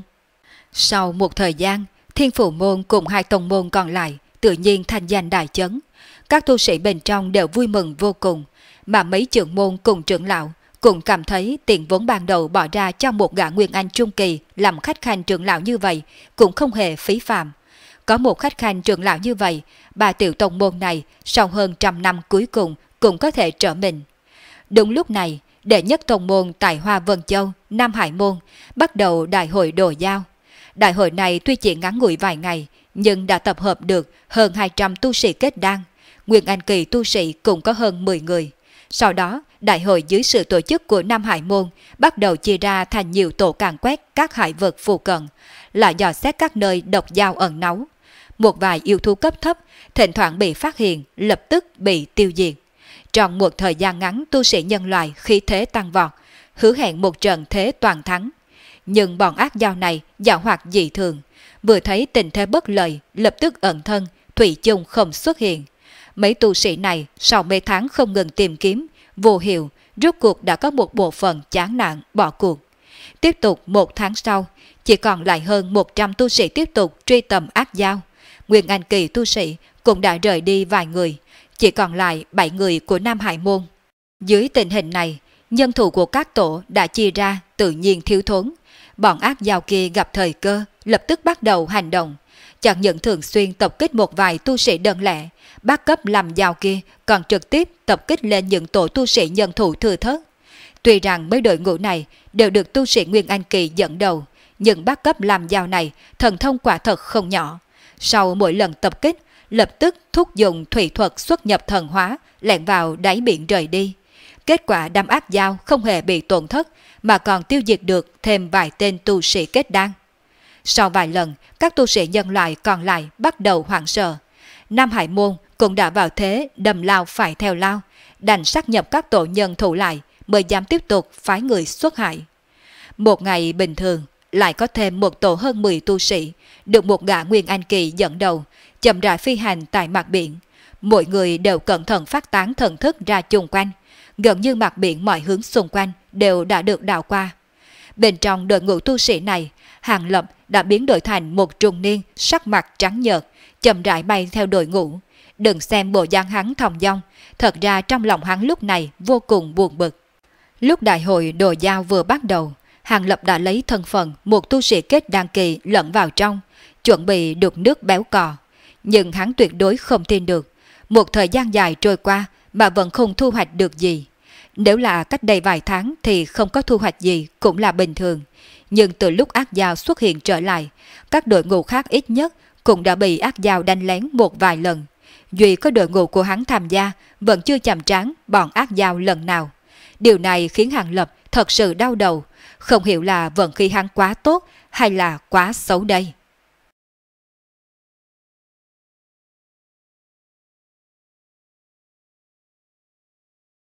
Sau một thời gian, Thiên Phù Môn cùng 2 tông môn còn lại tự nhiên thành danh đại chấn. Các tu sĩ bên trong đều vui mừng vô cùng, mà mấy trưởng môn cùng trưởng lão cũng cảm thấy tiền vốn ban đầu bỏ ra cho một gã Nguyên Anh trung kỳ làm khách khanh trưởng lão như vậy cũng không hề phí phạm. Có một khách khanh trưởng lão như vậy, 3 tiểu tông môn này sau hơn 100 năm cuối cùng cũng có thể trở mình. Đúng lúc này, đệ nhất tông môn tại Hoa Vân Châu, Nam Hải Môn bắt đầu đại hội đồ giao. Đại hội này tuy chỉ ngắn ngủi vài ngày, nhưng đã tập hợp được hơn 200 tu sĩ kết đan. Nguyên Anh Kỳ tu sĩ cũng có hơn 10 người. Sau đó, đại hội dưới sự tổ chức của Nam Hải Môn bắt đầu chia ra thành nhiều tổ càn quét các hải vực phù cận, là dò xét các nơi độc giao ẩn náu. Một vài yêu thú cấp thấp thỉnh thoảng bị phát hiện, lập tức bị tiêu diệt. Trong một thời gian ngắn, tu sĩ nhân loại khí thế tăng vọt, hứa hẹn một trận thế toàn thắng. Nhưng bọn ác giao này dạo hoạt dị thường, vừa thấy tình thế bất lợi, lập tức ẩn thân, thủy chung không xuất hiện. Mấy tu sĩ này sau mấy tháng không ngừng tìm kiếm, vô hiệu, rốt cuộc đã có một bộ phận chán nản bỏ cuộc. Tiếp tục 1 tháng sau, chỉ còn lại hơn 100 tu sĩ tiếp tục truy tầm ác giao. Nguyên Anh Kỳ tu sĩ cũng đã rời đi vài người, chỉ còn lại 7 người của Nam Hải Môn. Dưới tình hình này, nhân thủ của các tổ đã chia ra tự nhiên thiếu thốn. Bọn ác giao kia gặp thời cơ, lập tức bắt đầu hành động. Chẳng những thường xuyên tập kích một vài tu sĩ đơn lẻ, bác cấp làm giao kia còn trực tiếp tập kích lên những tổ tu sĩ nhân thủ thừa thớt. Tuy rằng mấy đội ngũ này đều được tu sĩ Nguyên Anh Kỳ dẫn đầu, nhưng bác cấp làm giao này thần thông quả thật không nhỏ. Sau mỗi lần tập kích, lập tức thúc dùng thủy thuật xuất nhập thần hóa, lẻn vào đáy biển rời đi. Kết quả đám ác giao không hề bị tổn thất, mà còn tiêu diệt được thêm vài tên tu sĩ kết đan. Sau vài lần, các tu sĩ nhân loại còn lại bắt đầu hoảng sợ. Nam Hải Môn cũng đã vào thế đầm lao phải theo lao, đành sát nhập các tổ nhân thủ lại mới dám tiếp tục phái người xuất hại. Một ngày bình thường, lại có thêm một tổ hơn 10 tu sĩ, được một gã Nguyên Anh Kỳ dẫn đầu, chậm rãi phi hành tại mặt biển. Mỗi người đều cẩn thận phát tán thần thức ra chung quanh, gần như mặt biển mọi hướng xung quanh đều đã được đào qua. Bên trong đội ngũ tu sĩ này, Hàng Lập đã biến đổi thành một trung niên sắc mặt trắng nhợt, chậm rãi bay theo đội ngũ. Đừng xem bộ dáng hắn thong dong, thật ra trong lòng hắn lúc này vô cùng buồn bực. Lúc đại hội đồ giao vừa bắt đầu, Hàng Lập đã lấy thân phận một tu sĩ kết đan kỳ lẫn vào trong, chuẩn bị đục nước béo cò. Nhưng hắn tuyệt đối không tin được, một thời gian dài trôi qua mà vẫn không thu hoạch được gì. Nếu là cách đây vài tháng thì không có thu hoạch gì cũng là bình thường. Nhưng từ lúc ác giao xuất hiện trở lại, các đội ngũ khác ít nhất cũng đã bị ác giao đánh lén một vài lần. Duy có đội ngũ của hắn tham gia vẫn chưa chạm trán bọn ác giao lần nào. Điều này khiến Hàng Lập thật sự đau đầu, không hiểu là vận khí hắn quá tốt hay là quá xấu đây.